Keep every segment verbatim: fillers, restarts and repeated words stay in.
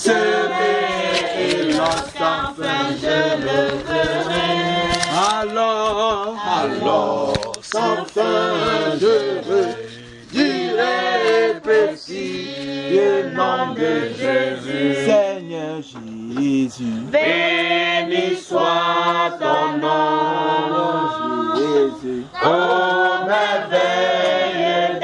serai et lorsqu'enfin je le verrai. Alors, alors, sans fin je dirai précis le nom de Jésus. Seigneur Jésus, béni soit ton nom, Jésus, ô merveille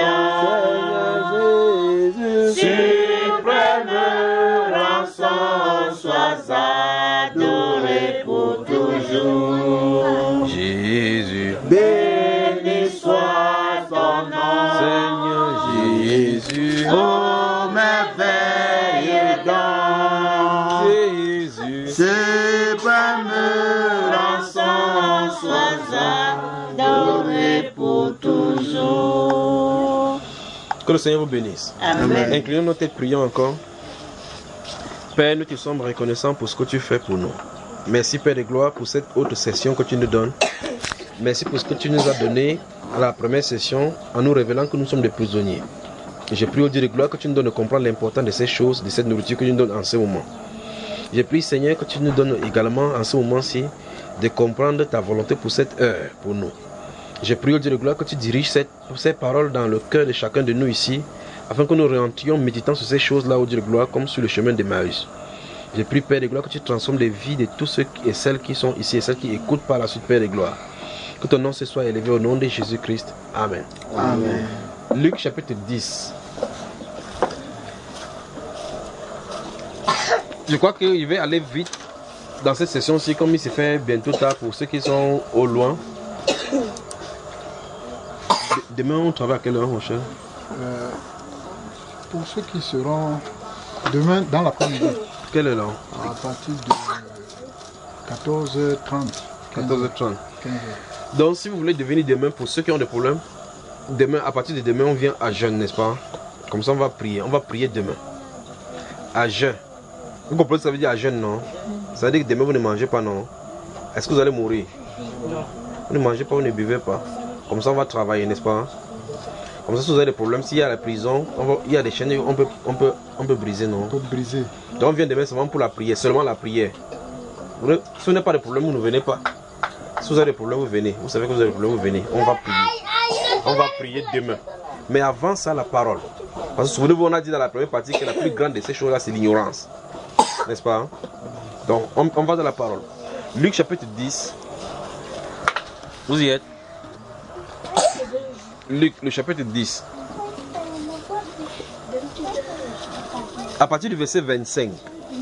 don, suprême rançon, sois adoré pour toujours. Jésus, béni soit ton nom, Seigneur Jésus, ô merveille don, Jésus, suprême rançon, sois adoré pour toujours. que le Seigneur vous bénisse. Amen. Inclinons nos têtes, prions encore. Père, nous te sommes reconnaissants pour ce que tu fais pour nous. Merci Père de gloire pour cette autre session que tu nous donnes. Merci pour ce que tu nous as donné à la première session en nous révélant que nous sommes des prisonniers. Et je prie au Dieu de gloire que tu nous donnes de comprendre l'importance de ces choses, de cette nourriture que tu nous donnes en ce moment. Je prie Seigneur que tu nous donnes également en ce moment-ci de comprendre ta volonté pour cette heure, pour nous. Je prie au Dieu de gloire que tu diriges cette, ces paroles dans le cœur de chacun de nous ici, afin que nous rentrions méditant sur ces choses-là au Dieu de gloire comme sur le chemin d'Emmaüs. Je prie Père de gloire que tu transformes les vies de tous ceux et celles qui sont ici et celles qui écoutent par la suite Père de gloire. Que ton nom se soit élevé au nom de Jésus-Christ. Amen. Amen. Luc chapitre dix. Je crois qu'il va aller vite dans cette session-ci, comme il se fait bientôt tard pour ceux qui sont au loin. Demain, on travaille à quelle heure, mon cher? Euh, pour ceux qui seront demain dans l'après-midi. Quelle heure là? À partir de quatorze heures trente. quatorze heures trente. quinze heures. Donc, si vous voulez devenir demain, pour ceux qui ont des problèmes, demain, à partir de demain, on vient à jeûne, n'est-ce pas? Comme ça, on va prier. On va prier demain. À jeûne. Vous comprenez ce que ça veut dire à jeûne, non? Ça veut dire que demain, vous ne mangez pas, non? Est-ce que vous allez mourir? Non. Vous ne mangez pas, vous ne buvez pas. Comme ça, on va travailler, n'est-ce pas? Comme ça, si vous avez des problèmes, s'il y a la prison, on va, il y a des chaînes, on peut, on peut, on peut briser, non? On peut briser. Donc, on vient demain seulement pour la prière, seulement la prière. Vous, si vous n'avez pas de problème, vous ne venez pas. Si vous avez des problèmes, vous venez. Vous savez que vous avez des problèmes, vous venez. On va prier. On va prier demain. Mais avant ça, la parole. Parce que souvenez-vous, on a dit dans la première partie que la plus grande de ces choses-là, c'est l'ignorance. N'est-ce pas? Donc, on, on va dans la parole. Luc chapitre dix. Vous y êtes? Luc, le chapitre dix. À partir du verset vingt-cinq.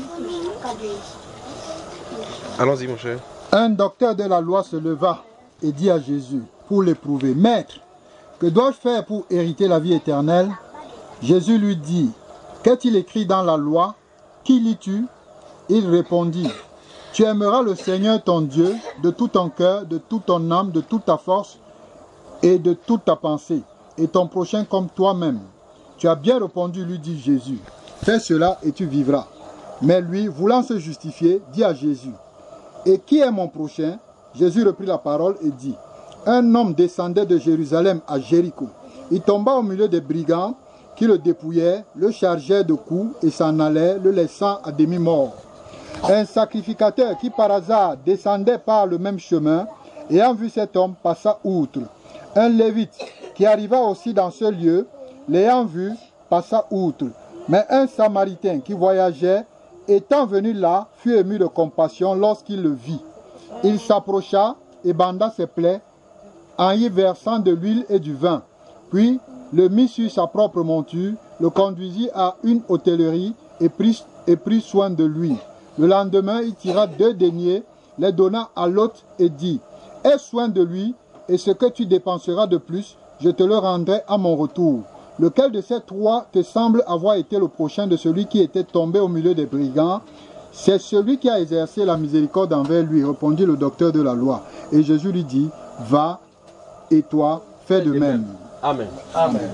Allons-y, mon cher. Un docteur de la loi se leva et dit à Jésus, pour l'éprouver, « Maître, que dois-je faire pour hériter la vie éternelle ?» Jésus lui dit, « Qu'est-il écrit dans la loi? Qui lis-tu » Il répondit, « Tu aimeras le Seigneur ton Dieu de tout ton cœur, de toute ton âme, de toute ta force et de toute ta pensée, et ton prochain comme toi-même. » Tu as bien répondu, lui dit Jésus. « Fais cela et tu vivras. » Mais lui, voulant se justifier, dit à Jésus, « Et qui est mon prochain ?» Jésus reprit la parole et dit, « Un homme descendait de Jérusalem à Jéricho. Il tomba au milieu des brigands qui le dépouillaient, le chargeaient de coups et s'en allaient, le laissant à demi-mort. Un sacrificateur qui par hasard descendait par le même chemin, ayant vu cet homme, passa outre. Un lévite qui arriva aussi dans ce lieu, l'ayant vu, passa outre. Mais un samaritain qui voyageait, étant venu là, fut ému de compassion lorsqu'il le vit. Il s'approcha et banda ses plaies, en y versant de l'huile et du vin. Puis le mit sur sa propre monture, le conduisit à une hôtellerie et prit, et prit soin de lui. Le lendemain, il tira deux deniers, les donna à l'hôte et dit, « Aie soin de lui, et ce que tu dépenseras de plus, je te le rendrai à mon retour. » Lequel de ces trois te semble avoir été le prochain de celui qui était tombé au milieu des brigands? C'est celui qui a exercé la miséricorde envers lui, répondit le docteur de la loi. Et Jésus lui dit, va, et toi, fais de même. Amen. Amen.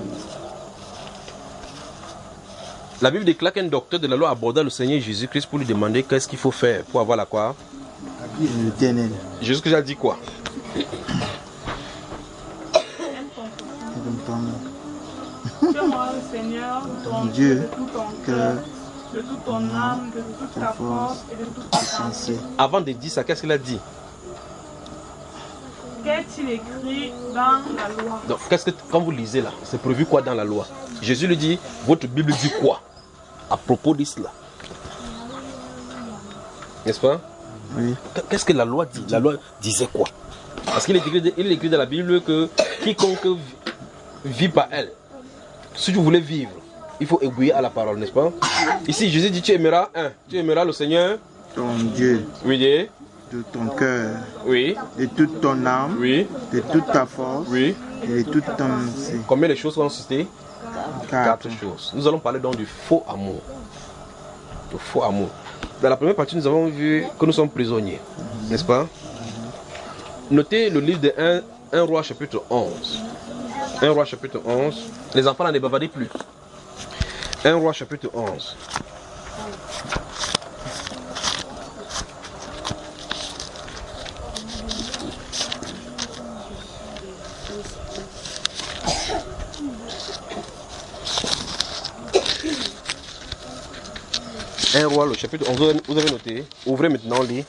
La Bible déclare qu'un docteur de la loi aborda le Seigneur Jésus-Christ pour lui demander qu'est-ce qu'il faut faire pour avoir la quoi? La vie éternelle. Jésus-Christ a dit quoi? Que moi, le Seigneur, ton Dieu, de tout ton cœur, de toute ton âme, de toute ta force et de toute ta pensée. Avant de dire ça, qu'est-ce qu'il a dit? Qu'est-il écrit dans la loi? Donc, qu'est-ce que, quand vous lisez là, c'est prévu quoi dans la loi? Jésus lui dit, votre Bible dit quoi à propos de cela? N'est-ce pas? Oui. Qu'est-ce que la loi dit? La loi disait quoi? Parce qu'il est écrit, il est écrit dans la Bible que quiconque vit par elle, si tu voulais vivre, il faut obéir à la parole, n'est-ce pas? Ici, Jésus dit, tu aimeras un, tu aimeras le Seigneur, Ton Dieu, oui, de ton cœur, oui, de toute ton âme, oui, de toute ta force, oui. et de toute ton pensée. Combien de choses sont citées? Quatre. Quatre choses. Nous allons parler donc du faux amour. Du faux amour. Dans la première partie, nous avons vu que nous sommes prisonniers, n'est-ce pas? Notez le livre de un roi chapitre onze. un roi chapitre onze. Les enfants ne bavardez plus. un roi chapitre onze. un roi, le chapitre onze, vous avez noté. Ouvrez maintenant, lit.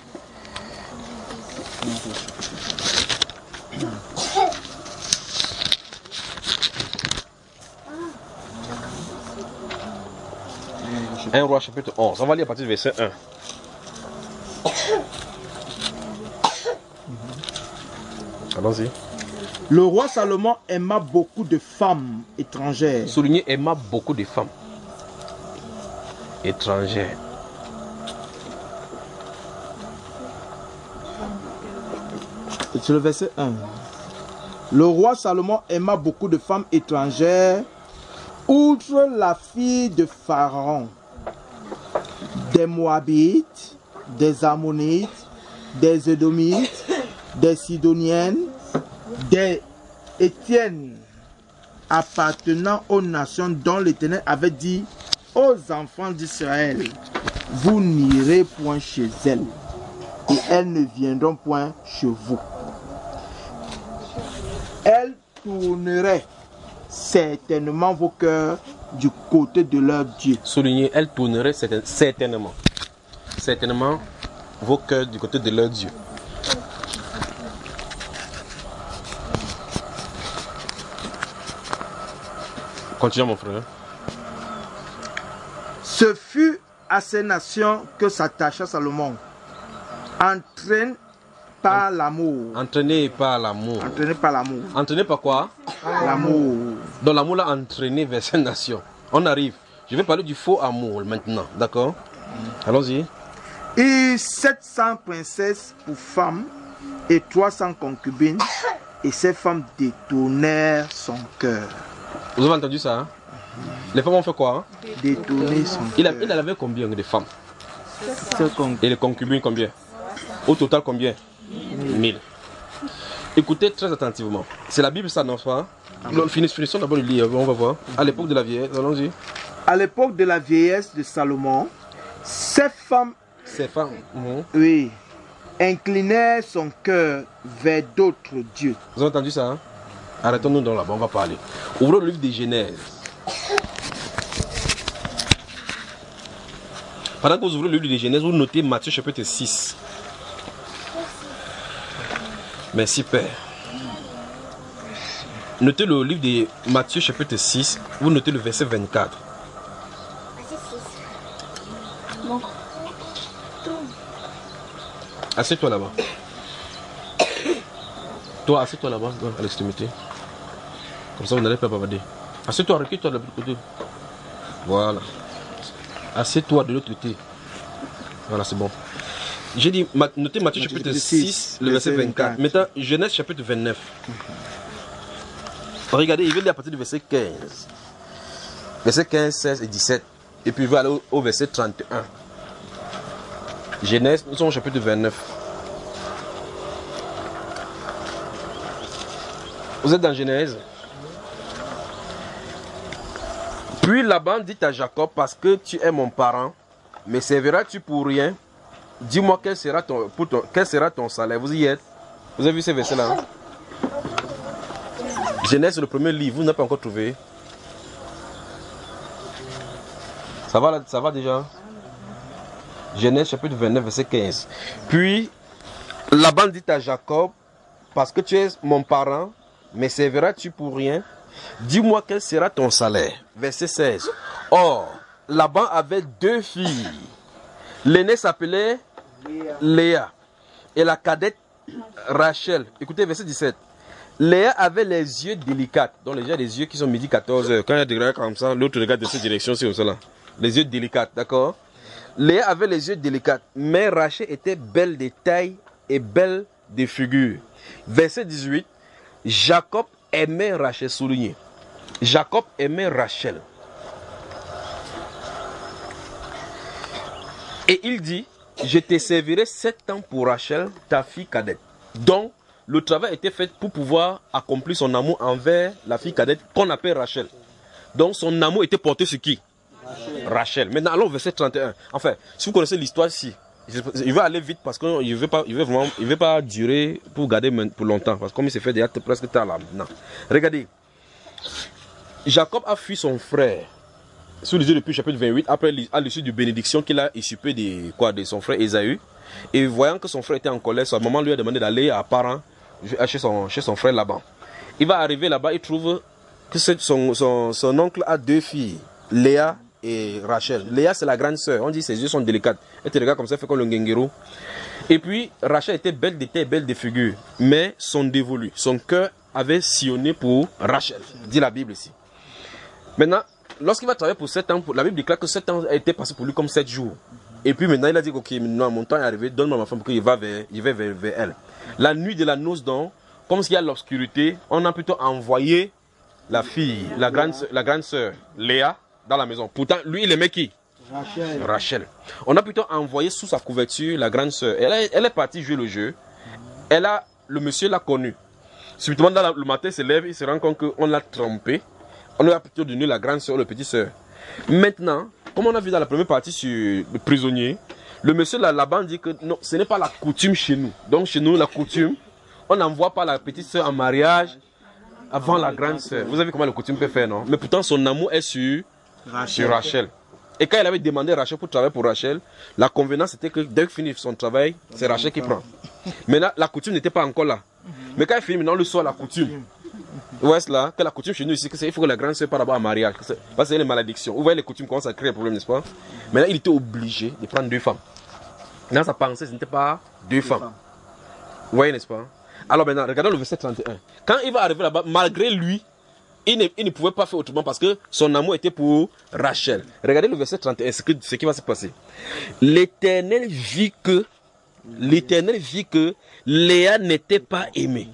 un roi chapitre onze. On va lire à partir du verset un. Allons-y. Le roi Salomon aima beaucoup de femmes étrangères. Souligné, aima beaucoup de femmes étrangères. C'est le verset un. Le roi Salomon aima beaucoup de femmes étrangères, outre la fille de Pharaon, des Moabites, des Ammonites, des Édomites, des Sidoniennes, des Étiennes, appartenant aux nations dont l'Éternel avait dit aux enfants d'Israël, vous n'irez point chez elles, et elles ne viendront point chez vous. Elles tourneraient certainement vos cœurs du côté de leur Dieu. Souligné, elle tournerait certainement. Certainement vos cœurs du côté de leur Dieu. Continue mon frère. Ce fut à ces nations que s'attacha Salomon, entraîné par l'amour. Entraîné par l'amour. Entraîné par l'amour. Entraîné par quoi? L'amour. Donc l'amour l'a entraîné vers ces nations. On arrive. Je vais parler du faux amour maintenant. D'accord? Allons-y. Et sept cents princesses pour femmes et trois cents concubines. Et ces femmes détournèrent son cœur. Vous avez entendu ça? Hein? Les femmes ont fait quoi? Hein? Détourner son Il, a, cœur. il en avait combien de femmes? C'est con- Et les concubines combien? Au total combien? Mille. Écoutez très attentivement. C'est la Bible ça, non pas? Finissons d'abord de lire, on va voir. À l'époque de la vieillesse, allons-y. À l'époque de la vieillesse de Salomon, ces femmes, Ces femmes. Mhm. oui, inclinèrent son cœur vers d'autres dieux. Vous avez entendu ça? Hein? Arrêtons-nous donc là-bas, on va parler. Ouvrons le livre de Genèse. Pendant que vous ouvrez le livre de Genèse, vous notez Matthieu chapitre six. Merci Père. Notez le livre de Matthieu chapitre six, vous notez le verset vingt-quatre. Assieds-toi là-bas. Toi, assieds-toi là-bas, à l'extrémité. Comme ça, vous n'allez pas bavarder. Assieds-toi, recule-toi de l'autre côté. Voilà. Assieds-toi de l'autre côté. Voilà, c'est bon. J'ai dit, notez Matthieu chapitre six, le verset vingt-quatre. Maintenant, Genèse chapitre vingt-neuf. Regardez, il veut lire à partir du verset quinze. Verset quinze, seize et dix-sept. Et puis il va aller au, au verset trente et un. Genèse, nous sommes au chapitre vingt-neuf. Vous êtes dans Genèse. Puis Laban dit à Jacob, parce que tu es mon parent, me serviras-tu pour rien? Dis-moi quel sera ton, pour ton, quel sera ton salaire. Vous y êtes? Vous avez vu ces versets-là? Hein? Genèse, le premier livre, vous n'avez pas encore trouvé. Ça va, ça va déjà? Genèse chapitre vingt-neuf, verset quinze. Puis, Laban dit à Jacob, parce que tu es mon parent, me serviras-tu pour rien? Dis-moi quel sera ton salaire. Verset seize. Or, Laban avait deux filles. L'aînée s'appelait Léa et la cadette Rachel. Écoutez, verset dix-sept. Léa avait les yeux délicats. Donc, les gens des yeux qui sont midi quatorze heures. Quand il y a des regards comme ça, l'autre regarde de cette direction, c'est comme ça là. Les yeux délicats, d'accord? Léa avait les yeux délicats, mais Rachel était belle de taille et belle de figure. Verset dix-huit. Jacob aimait Rachel, souligné. Jacob aimait Rachel. Et il dit, je te servirai sept ans pour Rachel, ta fille cadette. Donc, le travail était fait pour pouvoir accomplir son amour envers la fille cadette qu'on appelle Rachel. Donc, son amour était porté sur qui? Rachel. Rachel. Maintenant, allons au verset trente et un. Enfin, si vous connaissez l'histoire ici, il va aller vite parce qu'il ne veut pas, il veut vraiment, il veut pas durer pour garder pour longtemps. Parce que comme il s'est fait déjà presque tard là maintenant. Regardez. Jacob a fui son frère. Sous les yeux depuis chapitre vingt-huit, après à l'issue de bénédiction qu'il a usurpé de, quoi, de son frère Ésaü. Et voyant que son frère était en colère, sa maman lui a demandé d'aller à Paran, chez son, chez son frère Laban. Il va arriver là-bas, il trouve que son, son, son oncle a deux filles, Léa et Rachel. Léa, c'est la grande sœur. On dit que ses yeux sont délicates. Elle te regarde comme ça, fait comme le ngengero. Et puis, Rachel était belle de tête, belle de figure. Mais son dévolu, son cœur avait sillonné pour Rachel, dit la Bible ici. Maintenant, lorsqu'il va travailler pour sept ans, la Bible déclare que sept ans a été passé pour lui comme sept jours. Et puis maintenant, il a dit, ok, maintenant mon temps est arrivé, donne-moi ma femme pour qu'il va vers, il va vers, vers elle. La nuit de la noce, donc, comme s'il y a l'obscurité, on a plutôt envoyé la fille, la grande, la grande sœur, Léa, dans la maison. Pourtant, lui, il aimait qui? Rachel. Rachel. On a plutôt envoyé sous sa couverture la grande sœur. Elle, elle est partie jouer le jeu. Elle a, le monsieur l'a connue. Subitement, dans la, le matin, il se lève, il se rend compte qu'on l'a trompé. On lui a plutôt donné la grande sœur, le petit sœur. Maintenant, comme on a vu dans la première partie sur le prisonnier, le monsieur là, là-bas dit que non, ce n'est pas la coutume chez nous. Donc chez nous, la coutume, on n'envoie pas la petite sœur en mariage avant la grande sœur. Vous avez vu comment la coutume peut faire, non? Mais pourtant, son amour est sur Rachel. sur Rachel. Et quand il avait demandé à Rachel pour travailler pour Rachel, la convenance était que dès qu'il finit son travail, c'est Rachel qui prend. Maintenant, la coutume n'était pas encore là. Mais quand il finit, maintenant, le soir, la coutume. Vous voyez cela, que la coutume chez nous ici, que il faut que la grande sœur parte d'abord en mariage. Parce que c'est les malédictions. Vous voyez, les coutumes commencent à créer un problème, n'est-ce pas? Maintenant, il était obligé de prendre deux femmes. Dans sa pensée, ce n'était pas deux femmes. Vous voyez, n'est-ce pas? Alors maintenant, regardons le verset trente et un. Quand il va arriver là-bas, malgré lui, il ne, il ne pouvait pas faire autrement parce que son amour était pour Rachel. Regardez le verset trente et un, ce, que, ce qui va se passer. L'Éternel vit que, l'Éternel vit que Léa n'était pas aimée.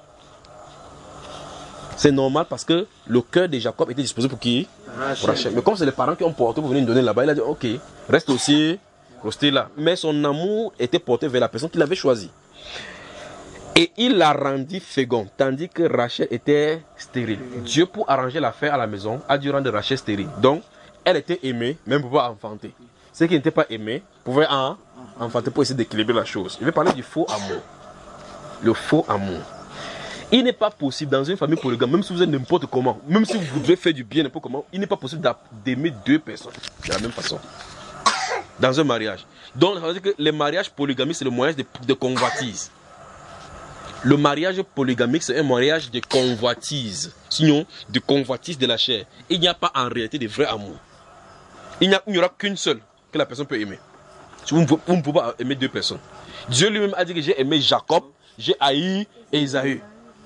C'est normal parce que le cœur de Jacob était disposé pour qui? Rachel. Rachel. Mais comme c'est les parents qui ont porté pour venir nous donner là-bas, il a dit ok, reste aussi, restez là. Mais son amour était porté vers la personne qu'il avait choisie. Et il la rendit féconde, tandis que Rachel était stérile. Dieu, pour arranger l'affaire à la maison, a dû rendre Rachel stérile. Donc, elle était aimée, mais elle ne pouvait pas enfanter. Ceux qui n'étaient pas aimés pouvaient en enfanter pour essayer d'équilibrer la chose. Je vais parler du faux amour. Le faux amour. Il n'est pas possible dans une famille polygame, même si vous êtes n'importe comment, même si vous voudrez faire du bien n'importe comment, il n'est pas possible d'aimer deux personnes de la même façon. Dans un mariage. Donc, ça veut dire que les mariages polygamiques, c'est le moyen de, de convoitise. Le mariage polygamique, c'est un mariage de convoitise. Sinon, de convoitise de la chair. Il n'y a pas en réalité de vrai amour. Il n'y aura qu'une seule que la personne peut aimer. Vous ne pouvez pas aimer deux personnes. Dieu lui-même a dit que j'ai aimé Jacob, j'ai haï Ésaü.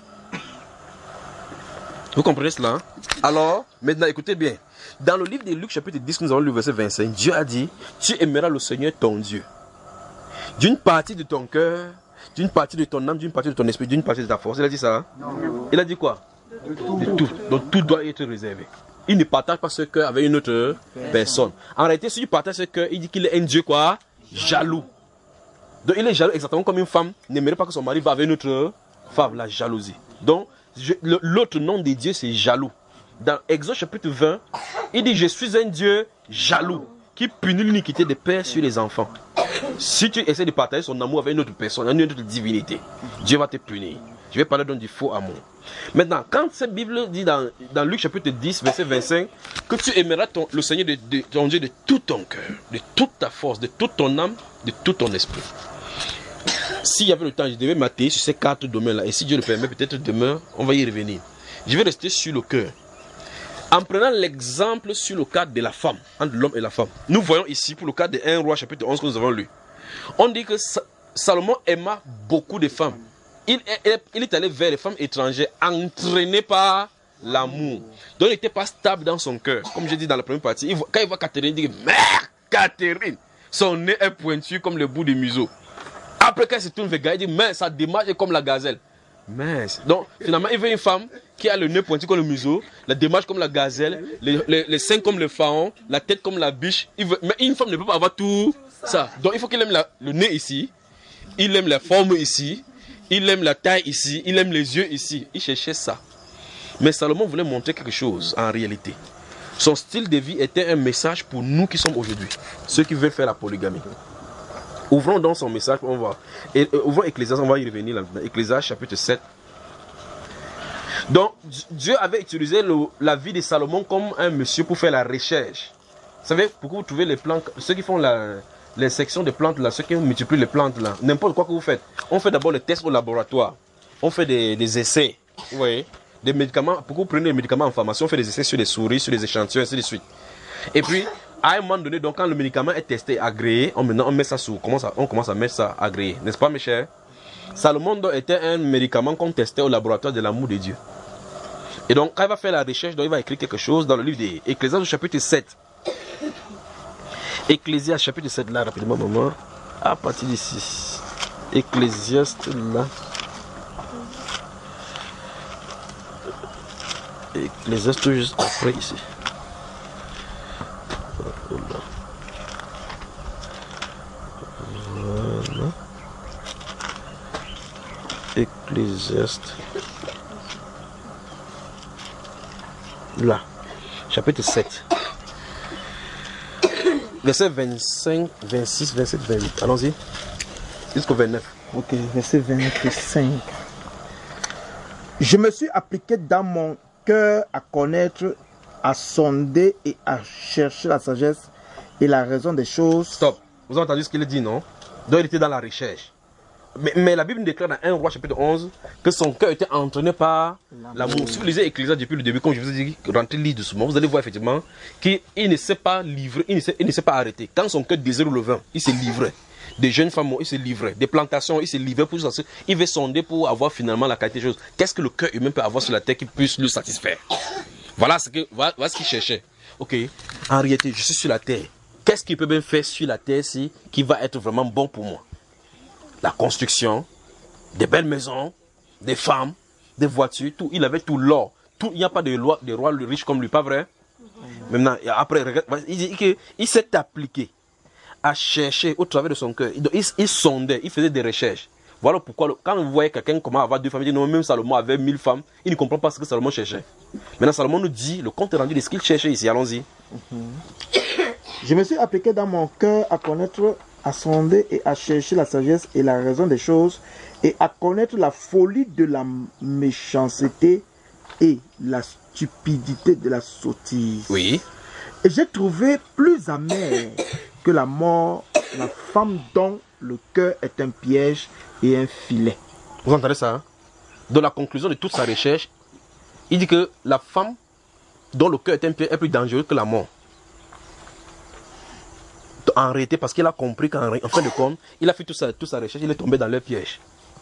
Vous comprenez cela? Alors, maintenant, écoutez bien. Dans le livre de Luc, chapitre dix, nous avons le verset vingt-cinq. Dieu a dit, tu aimeras le Seigneur ton Dieu. D'une partie de ton cœur, d'une partie de ton âme, d'une partie de ton esprit, d'une partie de ta force. Il a dit ça? Non. Il a dit quoi? De tout. De tout. Donc tout doit être réservé. Il ne partage pas ce cœur avec une autre personne. personne. En réalité, si il partage ce cœur, il dit qu'il est un Dieu quoi? Jaloux. Donc il est jaloux exactement comme une femme n'aimerait pas que son mari va avec une autre femme, la jalousie. Donc l'autre nom de Dieu, c'est jaloux. Dans Exode chapitre vingt, il dit, je suis un Dieu jaloux, qui punit l'iniquité des pères sur les enfants. Si tu essaies de partager son amour avec une autre personne, une autre divinité, Dieu va te punir. Je vais parler donc du faux amour. Maintenant, quand cette Bible dit dans, dans Luc chapitre dix, verset vingt-cinq, que tu aimeras ton, le Seigneur de, de ton Dieu de tout ton cœur, de toute ta force, de toute ton âme, de tout ton esprit. S'il y avait le temps, je devais mater sur ces quatre domaines-là. Et si Dieu le permet, peut-être demain, on va y revenir. Je vais rester sur le cœur. En prenant l'exemple sur le cadre de la femme, entre l'homme et la femme. Nous voyons ici, pour le cadre de un roi chapitre onze que nous avons lu. On dit que Salomon aima beaucoup de femmes. Il est, il est allé vers les femmes étrangères, entraîné par l'amour. Donc il n'était pas stable dans son cœur. Comme je dis dans la première partie, il voit, quand il voit Catherine, il dit « Merde, Catherine !» Son nez est pointu comme le bout du museau. Après, quand il se tourne vers le gars, il dit « Mais sa démarche est comme la gazelle. » Mince. Donc finalement, il veut une femme qui a le nez pointu comme le museau, la démarche comme la gazelle, les, les, les seins comme le pharaon, la tête comme la biche. Il veut, mais une femme ne peut pas avoir tout ça. Donc il faut qu'il aime la, le nez ici, il aime la forme ici, il aime la taille ici, il aime les yeux ici. Il cherchait ça. Mais Salomon voulait montrer quelque chose en réalité. Son style de vie était un message pour nous qui sommes aujourd'hui, ceux qui veulent faire la polygamie. Ouvrons donc son message, on va. Et, euh, ouvrons Ecclésiaste, on va y revenir là. Ecclésiaste chapitre sept. Donc, Dieu avait utilisé le, la vie de Salomon comme un monsieur pour faire la recherche. Vous savez, pourquoi vous trouvez les plantes, ceux qui font la, les sections de plantes là, ceux qui multiplient les plantes là, n'importe quoi que vous faites, on fait d'abord les tests au laboratoire. On fait des, des essais. Vous voyez, des médicaments, pourquoi vous prenez des médicaments en pharmacie, on fait des essais sur les souris, sur les échantillons, ainsi de suite. Et puis, à un moment donné, donc quand le médicament est testé, agréé, on, maintenant, on met ça sous, on commence, à, on commence à mettre ça agréé, n'est-ce pas mes chers? Salomon était un médicament qu'on testait au laboratoire de l'amour de Dieu. Et donc, quand il va faire la recherche, donc il va écrire quelque chose dans le livre d'Ecclésiaste chapitre sept. Ecclésiaste chapitre sept, là, rapidement, maman, à partir d'ici. Ecclésiaste, là. Ecclésiaste, tout juste après, ici. Voilà. Ecclésiaste. Là. Chapitre sept. Verset vingt-cinq, vingt-six, vingt-sept, vingt-huit. Allons-y. Jusqu'au vingt-neuf. Ok, verset vingt-cinq. Je me suis appliqué dans mon cœur à connaître, à sonder et à chercher la sagesse et la raison des choses. Stop. Vous avez entendu ce qu'il dit, non? Donc il était dans la recherche. Mais, mais la Bible déclare dans un roi chapitre onze que son cœur était entraîné par l'amour. Si vous lisez Ecclésiaste depuis le début, comme je vous ai dit, rentrez lire doucement, vous allez voir effectivement qu'il ne s'est pas livré, il ne s'est, il ne s'est pas arrêté. Quand son cœur désire le vin, il s'est livré. Des jeunes femmes, il s'est livré. Des plantations, il s'est livré pour ça. Il veut sonder pour avoir finalement la qualité des choses. Qu'est-ce que le cœur humain peut avoir sur la terre qui puisse le satisfaire? Voilà ce que, voilà, voilà ce qu'il cherchait. Ok, en réalité, je suis sur la terre. Qu'est-ce qu'il peut bien faire sur la terre si, qui va être vraiment bon pour moi? La construction, des belles maisons, des femmes, des voitures, tout. Il avait tout l'or. Tout. Il n'y a pas de roi, de roi riche comme lui, pas vrai? Maintenant, après, regarde, il dit qu'il s'est appliqué à chercher au travers de son cœur. Il, il, il sondait, il faisait des recherches. Voilà pourquoi, quand vous voyez quelqu'un comment avoir deux femmes, il dit non, même Salomon avait mille femmes, il ne comprend pas ce que Salomon cherchait. Maintenant, Salomon nous dit le compte rendu de ce qu'il cherchait ici. Allons-y. Mm-hmm. Je me suis appliqué dans mon cœur à connaître, à sonder et à chercher la sagesse et la raison des choses, et à connaître la folie de la méchanceté et la stupidité de la sottise. Oui. Et j'ai trouvé plus amer que la mort la femme dont le cœur est un piège et un filet. Vous entendez ça, hein? Dans la conclusion de toute sa recherche, il dit que la femme dont le cœur est un piège est plus dangereux que la mort. En réalité, parce qu'il a compris qu'en en fin de compte, il a fait toute sa, toute sa recherche, il est tombé dans leur piège.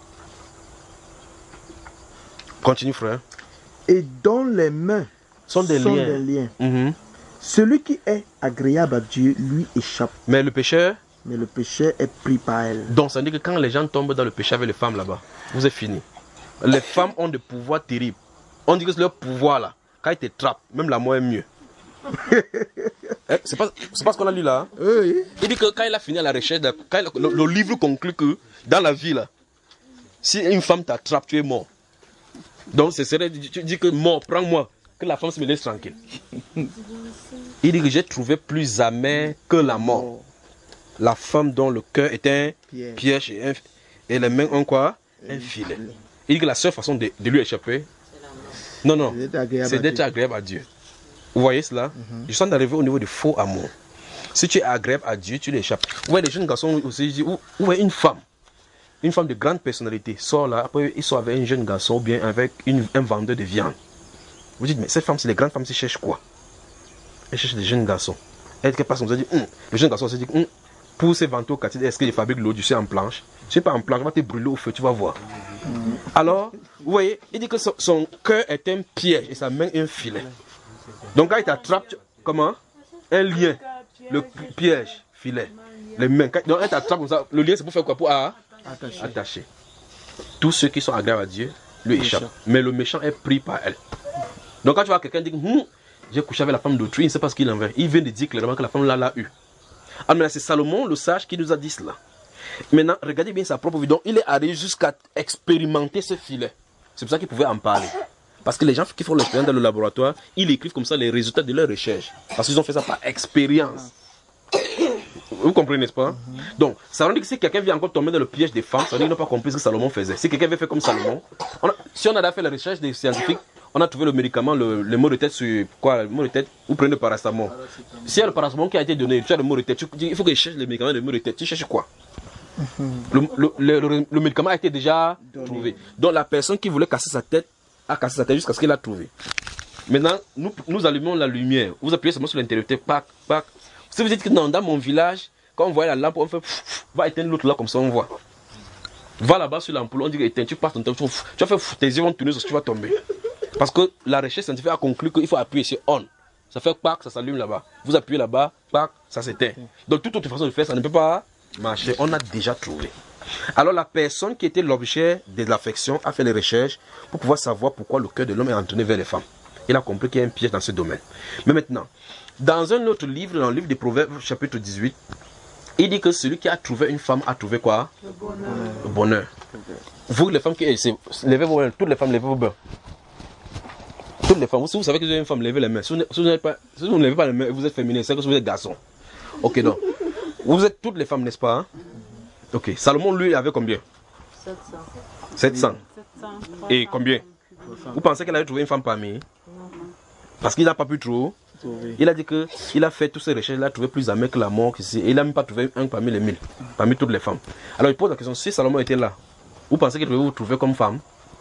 Continue, frère. Et dont les mains sont des sont liens. Des liens. Mm-hmm. Celui qui est agréable à Dieu lui échappe. Mais le pécheur, mais le pécheur est pris par elle. Donc ça veut dire que quand les gens tombent dans le péché avec les femmes là-bas, vous êtes fini. Les femmes ont des pouvoirs terribles. On dit que c'est leur pouvoir là. Quand ils te trappent, même la mort est mieux. eh, c'est pas, c'est pas ce qu'on a lu là. Hein? Oui. Il dit que quand il a fini la recherche, quand il, le, le livre conclut que dans la vie là, si une femme t'attrape, tu es mort. Donc ce serait, tu dis que mort, prends-moi, que la femme se me laisse tranquille. Il dit que j'ai trouvé plus amer que la mort la femme dont le cœur est un piège, piège et, un, et les mains ont quoi? Un filet. Il dit que la seule façon de, de lui échapper, Non, non. C'est C'est d'être agréable à Dieu. Vous voyez cela? mm-hmm. Ils sont arrivés au niveau du faux amour. Si tu es agréable à Dieu, tu l'échappes. Vous voyez, les jeunes garçons aussi, ils disent, où, où est une femme? Une femme de grande personnalité sort là, après ils sont avec un jeune garçon ou bien avec une, un vendeur de viande. Vous dites, mais ces femmes, c'est les grandes femmes, ils cherchent quoi? Elles cherchent des jeunes garçons. Elles passent comme ça, dit, hum. Le jeune garçon se dit, hum. Pour ces ventes au quartier, est-ce qu'ils fabriquent l'eau du sais en planche? Je sais pas en planche, on va te brûler au feu, tu vas voir. Mm. Alors, vous voyez, il dit que son, son cœur est un piège et sa main un filet. Donc quand il t'attrape, tu, comment? Un lien. Le piège, filet. Les mains. Donc elle t'attrape comme ça. Le lien c'est pour faire quoi? Pour ah, attacher. attacher. Tous ceux qui sont agréables à Dieu lui échappent. Mais le méchant est pris par elle. Donc quand tu vois quelqu'un dire, hm, j'ai couché avec la femme d'autrui, il ne sait pas ce qu'il en veut. Il vient de dire clairement que la femme là l'a eu. Ah mais c'est Salomon le sage qui nous a dit cela. Maintenant, regardez bien sa propre vie. Donc il est allé jusqu'à expérimenter ce filet. C'est pour ça qu'il pouvait en parler. Parce que les gens qui font l'expérience dans le laboratoire, ils écrivent comme ça les résultats de leur recherche. Parce qu'ils ont fait ça par expérience. Vous comprenez, n'est-ce pas? Mm-hmm. Donc, ça veut dire que si quelqu'un vient encore tomber dans le piège des femmes, ça veut dire qu'ils n'ont pas compris ce que Salomon faisait. Si quelqu'un veut faire comme Salomon, on a, si on a fait la recherche des scientifiques, on a trouvé le médicament, le, le mot de tête sur quoi? Le mot de tête, vous prenez le paracétamol. Si il y a le paracétamol qui a été donné, tu as le mot de tête, tu dis, il faut que je cherche le médicament, le mot de tête. Tu cherches quoi? Mm-hmm. le, le, le, le, le médicament a été déjà donné. Trouvé. Donc la personne qui voulait casser sa tête a cassé sa tête jusqu'à ce qu'il l'a trouvé. Maintenant, nous, nous allumons la lumière. Vous appuyez seulement sur l'interrupteur, pac, pac. Si vous dites que non, dans mon village, quand on voit la lampe, on fait pff, va éteindre l'autre là comme ça, on voit. Va là-bas sur l'ampoule, on dit éteins, tu passes ton temps, tu vas faire tes yeux vont tourner, tu vas tomber. Parce que la recherche scientifique a conclu qu'il faut appuyer sur on. Ça fait pac, ça s'allume là-bas. Vous appuyez là-bas, pac, ça s'éteint. Donc toute autre façon de faire, ça ne peut pas marcher. On a déjà trouvé. Alors la personne qui était l'objet de l'affection a fait les recherches pour pouvoir savoir pourquoi le cœur de l'homme est entraîné vers les femmes. Il a compris qu'il y a un piège dans ce domaine. Mais maintenant, dans un autre livre, dans le livre des Proverbes, chapitre dix-huit, il dit que celui qui a trouvé une femme a trouvé quoi? Le bonheur. Le bonheur. Vous, les femmes qui... Levez vos mains, toutes les femmes, levez vos mains. Toutes les femmes, si vous savez que vous êtes une femme, levez les mains. Si vous, si vous, pas, si vous ne levez pas les mains, vous êtes féminin, c'est que vous êtes garçon. Ok, donc. Vous êtes toutes les femmes, n'est-ce pas? Hein? Ok, Salomon, lui, avait combien? sept cents. sept cents. Et combien? Vous pensez qu'elle avait trouvé une femme parmi? Parce qu'il n'a pas pu trouver. Il a dit qu'il a fait toutes ces recherches, il a trouvé plus amer que la mort ici. Et il n'a même pas trouvé un parmi les mille, parmi toutes les femmes. Alors il pose la question, si Salomon était là, vous pensez qu'il devait vous trouver comme femme?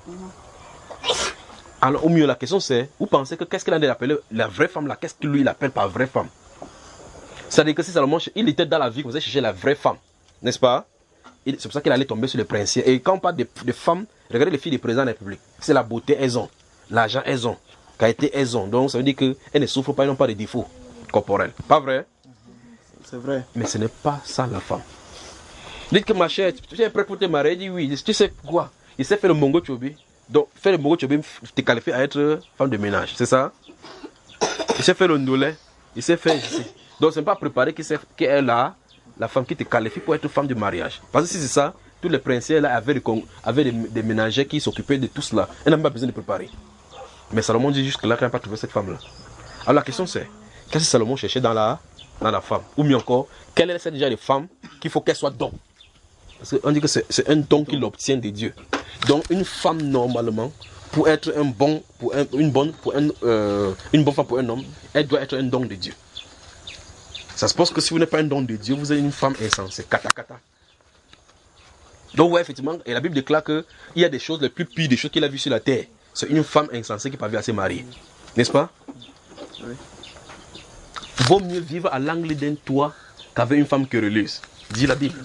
Alors au mieux la question c'est, vous pensez que qu'est-ce qu'il a appelé la vraie femme là? Qu'est-ce que lui il appelle par vraie femme? C'est-à-dire que si Salomon, il était dans la vie, vous allez chercher la vraie femme, n'est-ce pas? C'est pour ça qu'il allait tomber sur les princiers. Et quand on parle de, de femmes, regardez les filles des présidents de la République. C'est la beauté, elles ont. L'argent, elles ont. Qualité, elles ont. Donc ça veut dire qu'elles ne souffrent pas, elles n'ont pas de défauts corporels. Pas vrai? C'est vrai. Mais ce n'est pas ça la femme. Dites que ma chère, tu es prêt pour te marier? Il dit oui. Tu sais quoi? Il sait faire le mongo chobi. Donc faire le mongo chobi te qualifie à être femme de ménage. C'est ça? Il sait faire le ndolé. Il sait faire ici. Donc ce n'est pas préparé qu'il qu est là. La femme qui te qualifie pour être femme de mariage. Parce que si c'est ça, tous les princiers là avaient des, avaient des, des ménagères qui s'occupaient de tout cela. Elle n'a pas besoin de préparer. Mais Salomon dit jusque là qu'il n'a pas trouvé cette femme là. Alors la question c'est, qu'est-ce que Salomon cherchait dans la, dans la femme? Ou mieux encore, quelle est cette déjà de femme qu'il faut qu'elle soit don? Parce qu'on dit que c'est un don qu'il obtient de Dieu. Donc une femme normalement, pour être un bon, pour un, une, bonne, pour un, euh, une bonne femme pour un homme, elle doit être un don de Dieu. Ça se passe que si vous n'êtes pas un don de Dieu, vous êtes une femme insensée. Kata kata. Donc, ouais, effectivement, et la Bible déclare qu'il y a des choses les plus pires, des choses qu'il a vues sur la terre. C'est une femme insensée qui parvient à se marier. N'est-ce pas? Oui. Vaut mieux vivre à l'angle d'un toit qu'avec une femme querelleuse. Dit la Bible.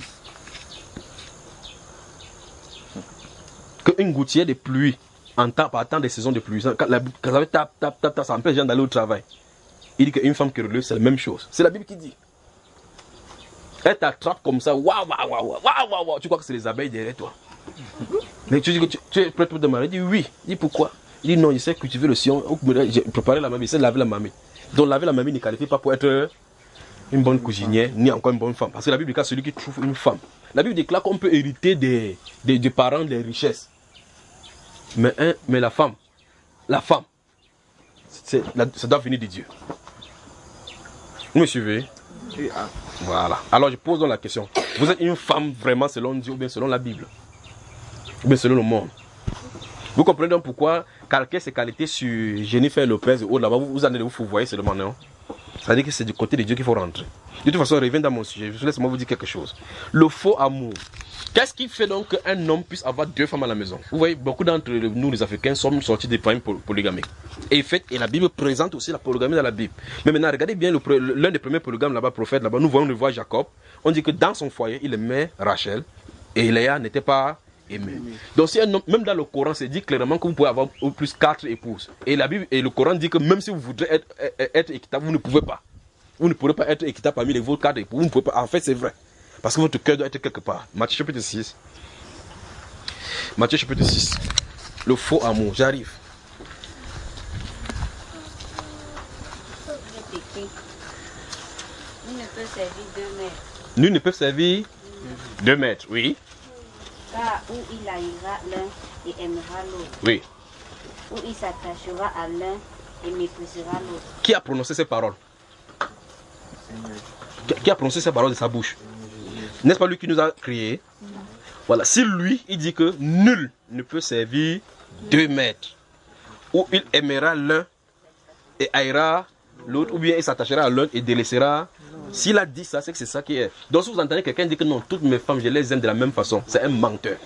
Qu'une gouttière de pluie, en temps, par temps des saisons de pluie, quand la quand ça tape, tape, tape, tape, ça empêche les gens d'aller au travail. Il dit qu'une femme querelleuse, c'est la même chose. C'est la Bible qui dit. Elle t'attrape comme ça, waouh, waouh, waouh, waouh, waouh, tu crois que c'est les abeilles derrière toi. Mais tu dis que tu, tu es prêt pour te marier? Il dit oui. Il dit pourquoi? Il dit non, il sait cultiver le sillon, j'ai préparé la mamie, il sait laver la mamie. Donc laver la mamie ne qualifie pas pour être une bonne cuisinière, ni encore une bonne femme. Parce que la Bible déclare celui qui trouve une femme. La Bible déclare qu'on peut hériter des, des, des parents des richesses. Mais, hein, mais la femme, la femme, la, ça doit venir de Dieu. Vous me suivez? Voilà. Alors je pose donc la question. Vous êtes une femme vraiment selon Dieu ou bien selon la Bible? Ou bien selon le monde? Vous comprenez donc pourquoi calquer ses qualités sur Jennifer Lopez ou là-bas, vous, vous allez vous voyez seulement, non? Ça veut dire que c'est du côté de Dieu qu'il faut rentrer. De toute façon, reviens dans mon sujet. Laisse-moi vous dire quelque chose. Le faux amour. Qu'est-ce qui fait donc qu'un homme puisse avoir deux femmes à la maison? Vous voyez, beaucoup d'entre nous, les Africains, sommes sortis des familles polygamiques. Et, fait, et la Bible présente aussi la polygamie dans la Bible. Mais maintenant, regardez bien l'un des premiers polygames là-bas, prophète là-bas. Nous voyons le voit Jacob. On dit que dans son foyer, il aimait Rachel. Et Léa n'était pas aimée. Donc, si un homme, même dans le Coran, c'est dit clairement que vous pouvez avoir au plus quatre épouses. Et la Bible et le Coran dit que même si vous voudrez être, être, être équitable, vous ne pouvez pas. Vous ne pourrez pas être équitable parmi les vos quatre époux. Vous ne pouvez pas. En fait, c'est vrai. Parce que votre cœur doit être quelque part. Matthieu chapitre six. Matthieu chapitre six. Le faux amour. J'arrive. Nul ne peut servir deux maîtres. Nul ne peut servir deux maîtres, oui. Car où il haïra l'un et aimera l'autre. Oui. Où il s'attachera à l'un et méprisera l'autre. Qui a prononcé ces paroles? Qui a prononcé ces paroles de sa bouche? N'est-ce pas lui qui nous a créés? Voilà. Si lui, il dit que nul ne peut servir deux maîtres, ou il aimera l'un et haïra l'autre, ou bien il s'attachera à l'un et délaissera. S'il a dit ça, c'est que c'est ça qui est. Donc si vous entendez quelqu'un dire que non, toutes mes femmes, je les aime de la même façon, c'est un menteur.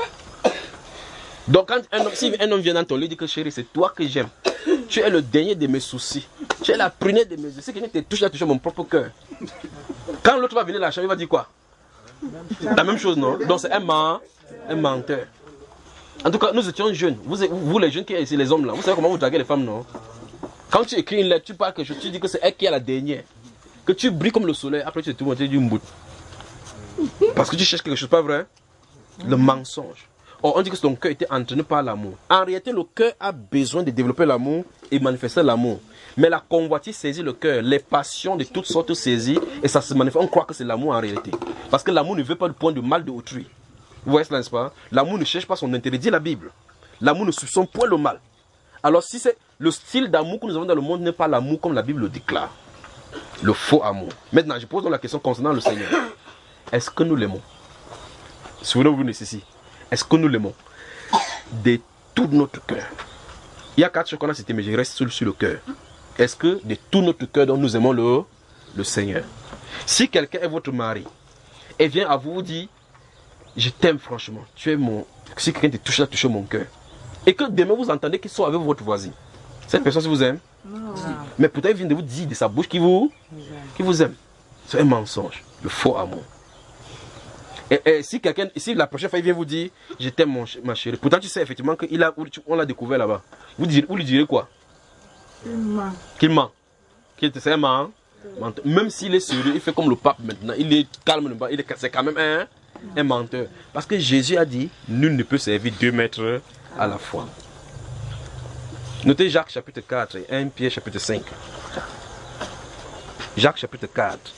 Donc quand un homme, si un homme vient dans ton lit et dit que chérie, c'est toi que j'aime, tu es le dernier de mes soucis, tu es la prunelle de mes yeux, si quelqu'un te touche, il a touché mon propre cœur. Quand l'autre va venir la chambre, il va dire quoi? La même chose, non? Donc c'est un, man, un menteur. En tout cas, nous étions jeunes. Vous, vous les jeunes qui êtes ici, les hommes là, vous savez comment vous draguez les femmes, non? Quand tu écris une lettre, tu parles que je, tu dis que c'est elle qui est la dernière. Que tu brilles comme le soleil, après tu te montres du mbout. Parce que tu cherches quelque chose, pas vrai? Le mensonge. Or, on dit que ton cœur était entraîné par l'amour. En réalité, le cœur a besoin de développer l'amour et manifester l'amour. Mais la convoitise saisit le cœur, les passions de toutes sortes saisissent et ça se manifeste. On croit que c'est l'amour en réalité. Parce que l'amour ne veut pas le point de mal de autrui. Vous voyez cela, n'est-ce pas? L'amour ne cherche pas son intérêt, dit la Bible. L'amour ne soupçonne point le mal. Alors, si c'est le style d'amour que nous avons dans le monde n'est pas l'amour comme la Bible le déclare. Le faux amour. Maintenant, je pose donc la question concernant le Seigneur. Est-ce que nous l'aimons? Souvenez-vous de ceci. Est-ce que nous l'aimons de tout notre cœur? Il y a quatre choses qu'on a citées, mais je reste sur, sur le cœur. Est-ce que de tout notre cœur, donc, nous aimons le, le Seigneur? Si quelqu'un est votre mari et vient à vous dire, je t'aime franchement, tu es mon... Si quelqu'un te touche, tu as touché mon cœur. Et que demain vous entendez qu'il soit avec votre voisin. Cette personne vous aime? Non. Mais peut-être il vient de vous dire de sa bouche qu'il vous, qu'il vous aime. C'est un mensonge, le faux amour. Et, et si quelqu'un, si la prochaine fois il vient vous dire, je t'aime ma chérie, pourtant tu sais effectivement qu'on l'a découvert là-bas, vous, vous lui direz quoi? Qu'il ment. Qu'il ment. Qu'il c'est un ment. Même s'il est sérieux, il fait comme le pape maintenant, il est calme, il est, c'est quand même un, un menteur. Parce que Jésus a dit, nul ne peut servir deux maîtres à la fois. Notez Jacques chapitre quatre et un Pierre chapitre cinq. Jacques chapitre quatre.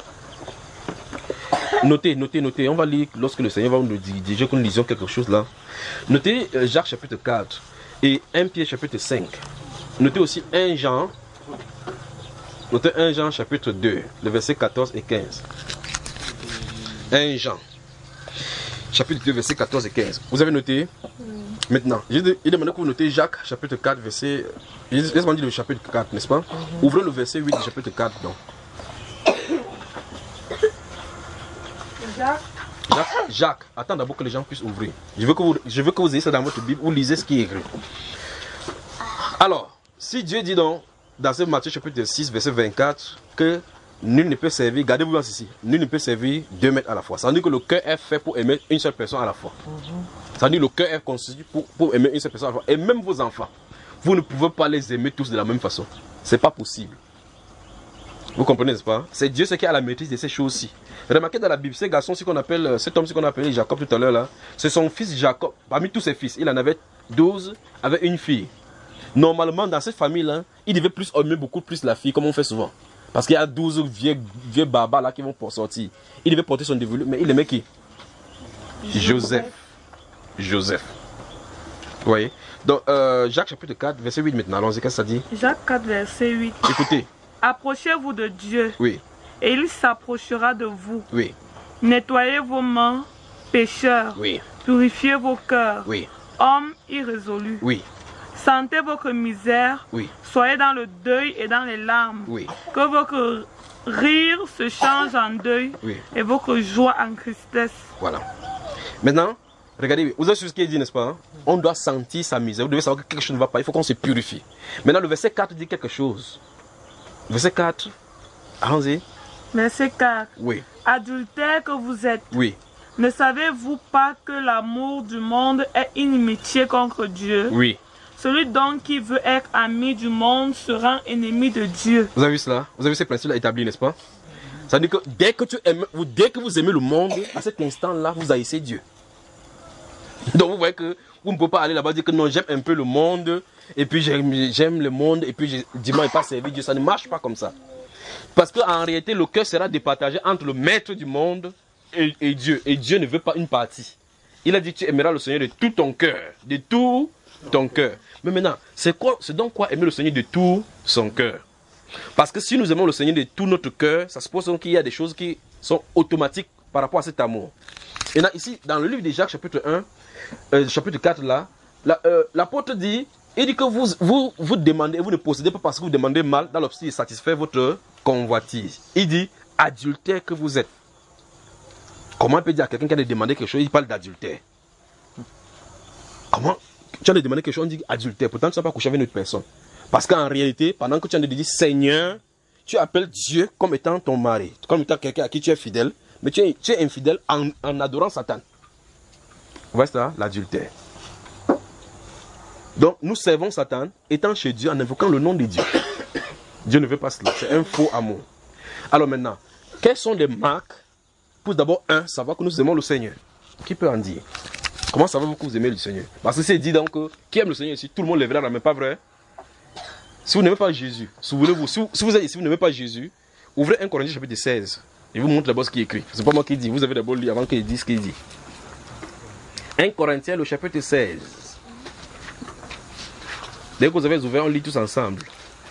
Notez, notez, notez. On va lire lorsque le Seigneur va nous dire que nous lisons quelque chose là. Notez euh, Jacques chapitre quatre et un Pierre chapitre cinq. Notez aussi un Jean. Notez un Jean chapitre deux, le verset quatorze et quinze. un Jean chapitre deux, verset quatorze et quinze. Vous avez noté? Maintenant, il demande que vous notez Jacques chapitre quatre, verset... Laisse-moi dire le chapitre quatre, n'est-ce pas? Mm-hmm. Ouvrez le verset huit du chapitre quatre, donc. Jacques. Jacques, Jacques. Attends d'abord que les gens puissent ouvrir. Je veux que vous, je veux que vous ayez ça dans votre Bible, vous lisez ce qui est écrit. Alors, si Dieu dit donc, dans ce Matthieu chapitre six, verset vingt-quatre, que nul ne peut servir, gardez-vous bien ici, nul ne peut servir deux maîtres à la fois. Ça veut dire que le cœur est fait pour aimer une seule personne à la fois. Mm-hmm. Ça veut dire que le cœur est constitué pour, pour aimer une seule personne à la fois. Et même vos enfants, vous ne pouvez pas les aimer tous de la même façon. C'est pas possible. Vous comprenez, n'est-ce pas? C'est Dieu ce qui a la maîtrise de ces choses-ci. Remarquez dans la Bible, ces garçons, qu'on appelle, cet homme qu'on a appelé Jacob tout à l'heure là, c'est son fils Jacob. Parmi tous ses fils, il en avait douze avec une fille. Normalement, dans cette famille-là, il devait plus aimer beaucoup plus la fille, comme on fait souvent. Parce qu'il y a douze vieux, vieux babas là qui vont pour sortir. Il devait porter son dévolu, mais il aimait qui? Joseph. Joseph. Vous voyez? Donc, euh, Jacques chapitre quatre, verset huit maintenant. Allons-y, qu'est-ce que ça dit? Jacques quatre, verset huit. Écoutez. Approchez-vous de Dieu. Oui. Et il s'approchera de vous. Oui. Nettoyez vos mains, pécheurs. Oui. Purifiez vos cœurs. Oui. Hommes irrésolus. Oui. Sentez votre misère. Oui. Soyez dans le deuil et dans les larmes. Oui. Que votre rire se change en deuil Oui. et votre joie en tristesse. Voilà. Maintenant, regardez, vous avez su ce qu'il dit, n'est-ce pas? On doit sentir sa misère. Vous devez savoir que quelque chose ne va pas. Il faut qu'on se purifie. Maintenant, le verset quatre dit quelque chose. Verset quatre. Allons-y. Verset quatre. Oui. Adultère que vous êtes. Oui. Ne savez-vous pas que l'amour du monde est inimitié contre Dieu? Oui. Celui donc qui veut être ami du monde sera ennemi de Dieu. Vous avez vu cela? Vous avez vu ces principes établis, n'est-ce pas? Ça veut dire que dès que, tu aimes, ou dès que vous aimez le monde, à cet instant-là, vous haïssez Dieu. Donc vous voyez que vous ne pouvez pas aller là-bas et dire que non, j'aime un peu le monde, et puis j'aime le monde, et puis je, dimanche, il pas servir Dieu. Ça ne marche pas comme ça. Parce qu'en réalité, le cœur sera départagé entre le maître du monde et, et Dieu. Et Dieu ne veut pas une partie. Il a dit tu aimeras le Seigneur de tout ton cœur. De tout ton cœur. Mais maintenant, c'est quoi, c'est donc quoi aimer le Seigneur de tout son cœur? Parce que si nous aimons le Seigneur de tout notre cœur, ça suppose qu'il y a des choses qui sont automatiques par rapport à cet amour. Et là, ici, dans le livre de Jacques, chapitre un, euh, chapitre quatre, là, la, euh, l'apôtre dit, il dit que vous, vous, vous demandez, vous ne possédez pas parce que vous demandez mal dans l'objectif de satisfaire votre convoitise. Il dit, adultère que vous êtes. Comment on peut dire à quelqu'un qui a demandé quelque chose, il parle d'adultère? Comment? Tu as demandé quelque chose, on dit adultère. Pourtant, tu n'as pas couché avec une autre personne. Parce qu'en réalité, pendant que tu as dit Seigneur, tu appelles Dieu comme étant ton mari, comme étant quelqu'un à qui tu es fidèle, mais tu es, tu es infidèle en, en adorant Satan. Vous voyez ça, l'adultère. Donc, nous servons Satan étant chez Dieu en invoquant le nom de Dieu. Dieu ne veut pas cela. C'est un faux amour. Alors maintenant, quelles sont les marques pour d'abord, un, savoir que nous aimons le Seigneur? Qui peut en dire? Comment savez-vous que vous aimez le Seigneur? Parce que c'est dit donc que qui aime le Seigneur ici, tout le monde lèvera la main, pas vrai? Si vous n'aimez pas Jésus, souvenez-vous, si vous, si vous êtes ici, vous n'aimez pas Jésus, ouvrez un Corinthiens chapitre seize. Et vous montre d'abord ce qui est écrit. C'est pas moi qui dis, vous avez d'abord lu avant qu'il dise ce qu'il dit. un Corinthiens, le chapitre seize. Dès que vous avez ouvert, on lit tous ensemble.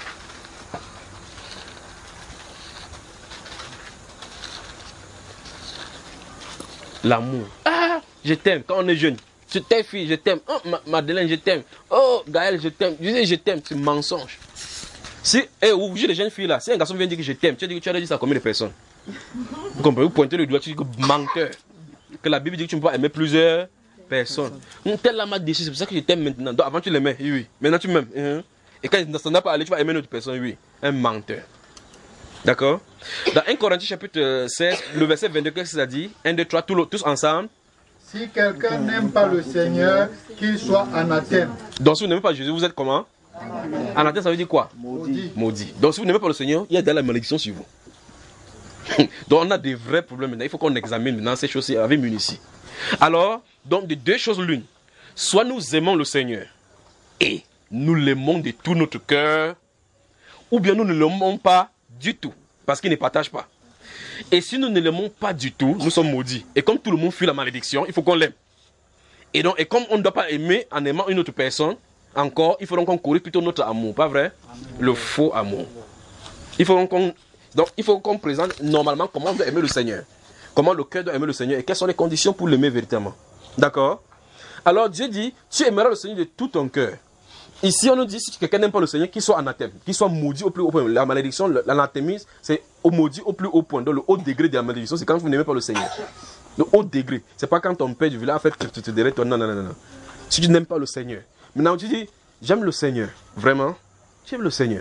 L'amour. Ah, je t'aime quand on est jeune. Je t'aime, fille, je t'aime. Oh, Madeleine, je t'aime. Oh, Gaël, je t'aime. Je dis, je t'aime, c'est mensonge. Si, eh, vous j'ai des jeunes filles là, si un garçon vient dire que je t'aime, tu as dit, tu as dit ça à combien de personnes? Vous comprenez? Vous pointez le doigt, tu dis que menteur. Que la Bible dit que tu ne peux pas aimer plusieurs personnes. Telle la m'a déçu, c'est pour ça que je t'aime maintenant. Donc avant tu l'aimais, oui, oui. Maintenant tu m'aimes. Hein? Et quand ça n'a pas allé, tu vas aimer une autre personne, oui. Un menteur. D'accord? Dans un Corinthiens chapitre seize, le verset vingt-deux, qu'est-ce que ça dit? un, deux, trois, tous ensemble. Si quelqu'un n'aime pas le Seigneur, qu'il soit anathème. Donc si vous n'aimez pas Jésus, vous êtes comment? Anathème, ça veut dire quoi? Maudit. Maudit. Donc si vous n'aimez pas le Seigneur, il y a de la malédiction sur vous. Donc on a des vrais problèmes maintenant. Il faut qu'on examine maintenant ces choses avec munici. Alors, donc de deux choses l'une. Soit nous aimons le Seigneur et nous l'aimons de tout notre cœur, ou bien nous ne l'aimons pas du tout, parce qu'il ne partage pas. Et si nous ne l'aimons pas du tout, nous sommes maudits. Et comme tout le monde fuit la malédiction, il faut qu'on l'aime. Et donc, et comme on ne doit pas aimer en aimant une autre personne, encore, il faut donc qu'on corrige plutôt notre amour, pas vrai? Le faux amour. Il faut qu'on, donc, il faut qu'on présente normalement comment on doit aimer le Seigneur. Comment le cœur doit aimer le Seigneur et quelles sont les conditions pour l'aimer véritablement. D'accord? Alors Dieu dit, tu aimeras le Seigneur de tout ton cœur. Ici, on nous dit, si quelqu'un n'aime pas le Seigneur, qu'il soit anathème, qu'il soit maudit au plus haut point. La malédiction, l'anathémisme, c'est au maudit au plus haut point. Donc, le haut degré de la malédiction, c'est quand vous n'aimez pas le Seigneur. Le haut degré. C'est pas quand ton père du village a fait, tu te dirais, non, non, non, non. Si tu n'aimes pas le Seigneur. Maintenant, tu dis, j'aime le Seigneur. Vraiment, j'aime le Seigneur.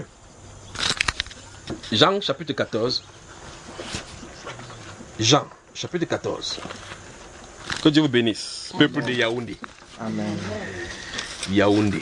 Jean, chapitre quatorze. Jean, chapitre quatorze. Que Dieu vous bénisse. Peuple de Yaoundé. Amen. Yaoundé.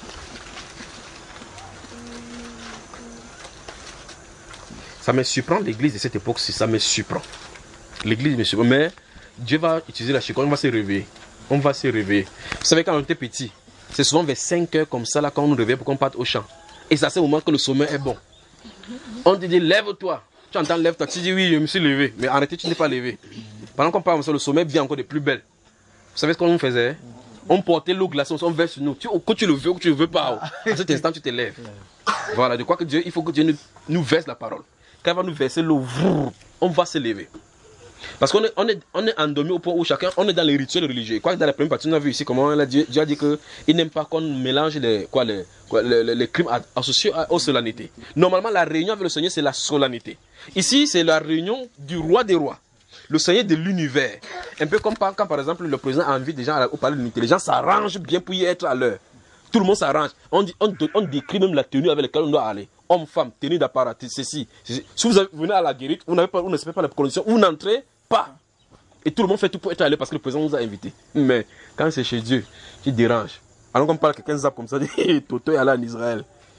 Ça me surprend l'église de cette époque-ci, ça me surprend. L'église me surprend, mais Dieu va utiliser la chicotte, on va se réveiller. On va se réveiller. Vous savez, quand on était petit, c'est souvent vers cinq heures comme ça, là, quand on nous réveille pour qu'on parte au champ. Et c'est à ce moment que le sommeil est bon. On te dit, lève-toi. Tu entends, lève-toi. Tu dis, oui, je me suis levé. Mais en réalité, tu n'es pas levé. Pendant qu'on parle comme ça, le sommeil vient encore de plus belle. Vous savez ce qu'on nous faisait? On portait l'eau glacée, on verse sur nous. Tu, que tu le veux ou que tu ne le veux pas, à cet instant, tu te lèves. Voilà, de quoi que Dieu, il faut que Dieu nous, nous verse la parole. Quand il va nous verser l'eau, on va se lever. Parce qu'on est, on est, on est endormi au point où chacun, on est dans les rituels religieux. Quoi que dans la première partie, on a vu ici comment on a dit, Dieu a dit qu'il n'aime pas qu'on mélange les, quoi, les, quoi, les, les, les crimes associés aux solennités. Normalement, la réunion avec le Seigneur, c'est la solennité. Ici, c'est la réunion du roi des rois, le Seigneur de l'univers. Un peu comme quand, par exemple, le président invite des gens au palais de l'unité. Les gens s'arrangent bien pour y être à l'heure. Tout le monde s'arrange. On, dit, on, on décrit même la tenue avec laquelle on doit aller. Homme, femme, tenue d'apparat, ceci, ceci. Si vous venez à la guérite, vous n'avez pas, vous ne respectez pas les conditions, vous n'entrez pas. Et tout le monde fait tout pour être allé parce que le président vous a invité. Mais quand c'est chez Dieu, qui dérange. Alors qu'on parle à quelqu'un zappe comme ça, dit Toto est allé en Israël.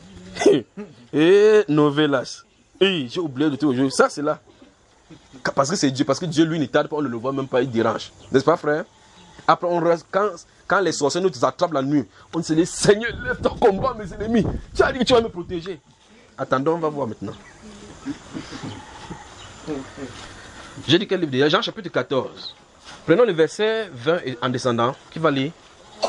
Et Novelas. Et j'ai oublié de tout aujourd'hui. Ça, c'est là. Parce que c'est Dieu, parce que Dieu, lui, ne tarde pas, on ne le voit même pas, il dérange. N'est-ce pas, frère? Après, on reste, quand, quand les sorciers nous attrapent la nuit, on se dit, Seigneur, lève ton combat, mes ennemis. Tu as dit que tu vas me protéger. Attendons, on va voir maintenant. J'ai dit quel livre déjà? Jean chapitre quatorze. Prenons le verset vingt en descendant. Qui va lire?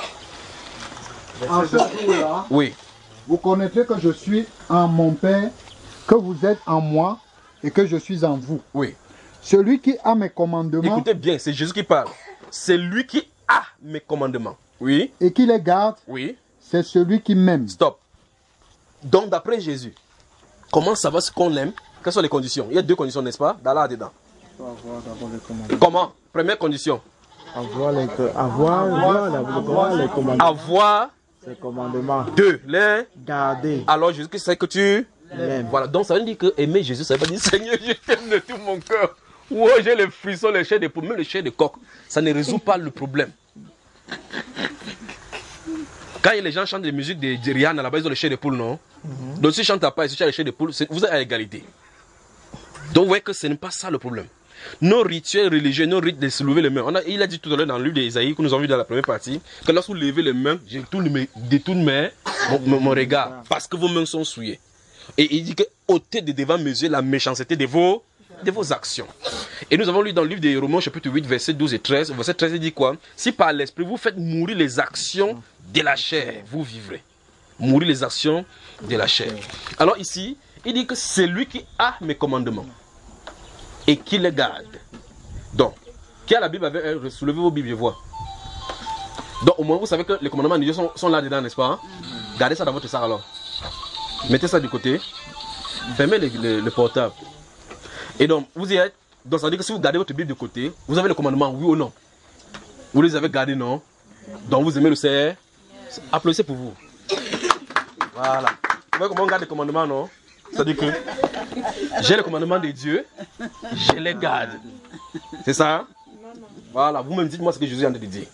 En ce jour-là, oui. Vous connaîtrez que je suis en mon Père, que vous êtes en moi et que je suis en vous. Oui. Celui qui a mes commandements. Écoutez bien, c'est Jésus qui parle. C'est lui qui a mes commandements. Oui. Et qui les garde. Oui. C'est celui qui m'aime. Stop. Donc d'après Jésus, comment savoir ce qu'on aime? Quelles sont les conditions? Il y a deux conditions, n'est-ce pas? Dans là-dedans. Comment? Première condition. Avoir les, avoir, avoir, avoir les commandements. Avoir les commandements. Deux. Les garder. Alors Jésus qui sait que tu l'aimes. Voilà. Donc ça veut dire que aimer Jésus, ça veut pas dire Seigneur, je t'aime de tout mon cœur. Oh, j'ai les frissons, les chairs de poule, même les chairs de coq. Ça ne résout pas le problème. Quand les gens chantent des musiques de, de Rihanna, là-bas, ils ont les chairs de poule, non? Mm-hmm. Donc si tu ne chantes pas et si tu as les chairs de poule, vous êtes à égalité. Donc vous voyez que ce n'est pas ça le problème. Nos rituels religieux, nos rites de se lever les mains. On a, il a dit tout à l'heure dans le livre d'Ésaïe, que nous avons vu dans la première partie, que lorsque vous levez les mains, je détourne mes, détourne mes, mon, mon, mon regard, parce que vos mains sont souillées. Et il dit que ôtez de devant mes yeux la méchanceté de vos, de vos actions. Et nous avons lu dans le livre des Romains, chapitre huit, versets douze et treize. Verset treize, il dit quoi? Si par l'esprit vous faites mourir les actions de la chair, vous vivrez. Mourir les actions de la chair. Alors ici, il dit que c'est lui qui a mes commandements et qui les garde. Donc, qui a la Bible avec elle? Soulevez vos Bibles, je vois. Donc, au moins, vous savez que les commandements de Dieu sont, sont là-dedans, n'est-ce pas? Hein? Gardez ça dans votre sac alors. Mettez ça du côté. Fermez le, le, le portable. Et donc, vous y êtes. Donc, ça veut dire que si vous gardez votre Bible de côté, vous avez le commandement, oui ou non? Vous les avez gardés, non? Donc, vous aimez le Seigneur? Applaudissez pour vous. Voilà. Vous voyez comment on garde les commandements, non? C'est-à-dire que j'ai les commandements de Dieu, je les garde. C'est ça? Voilà, vous-même dites-moi ce que Jésus a de dire.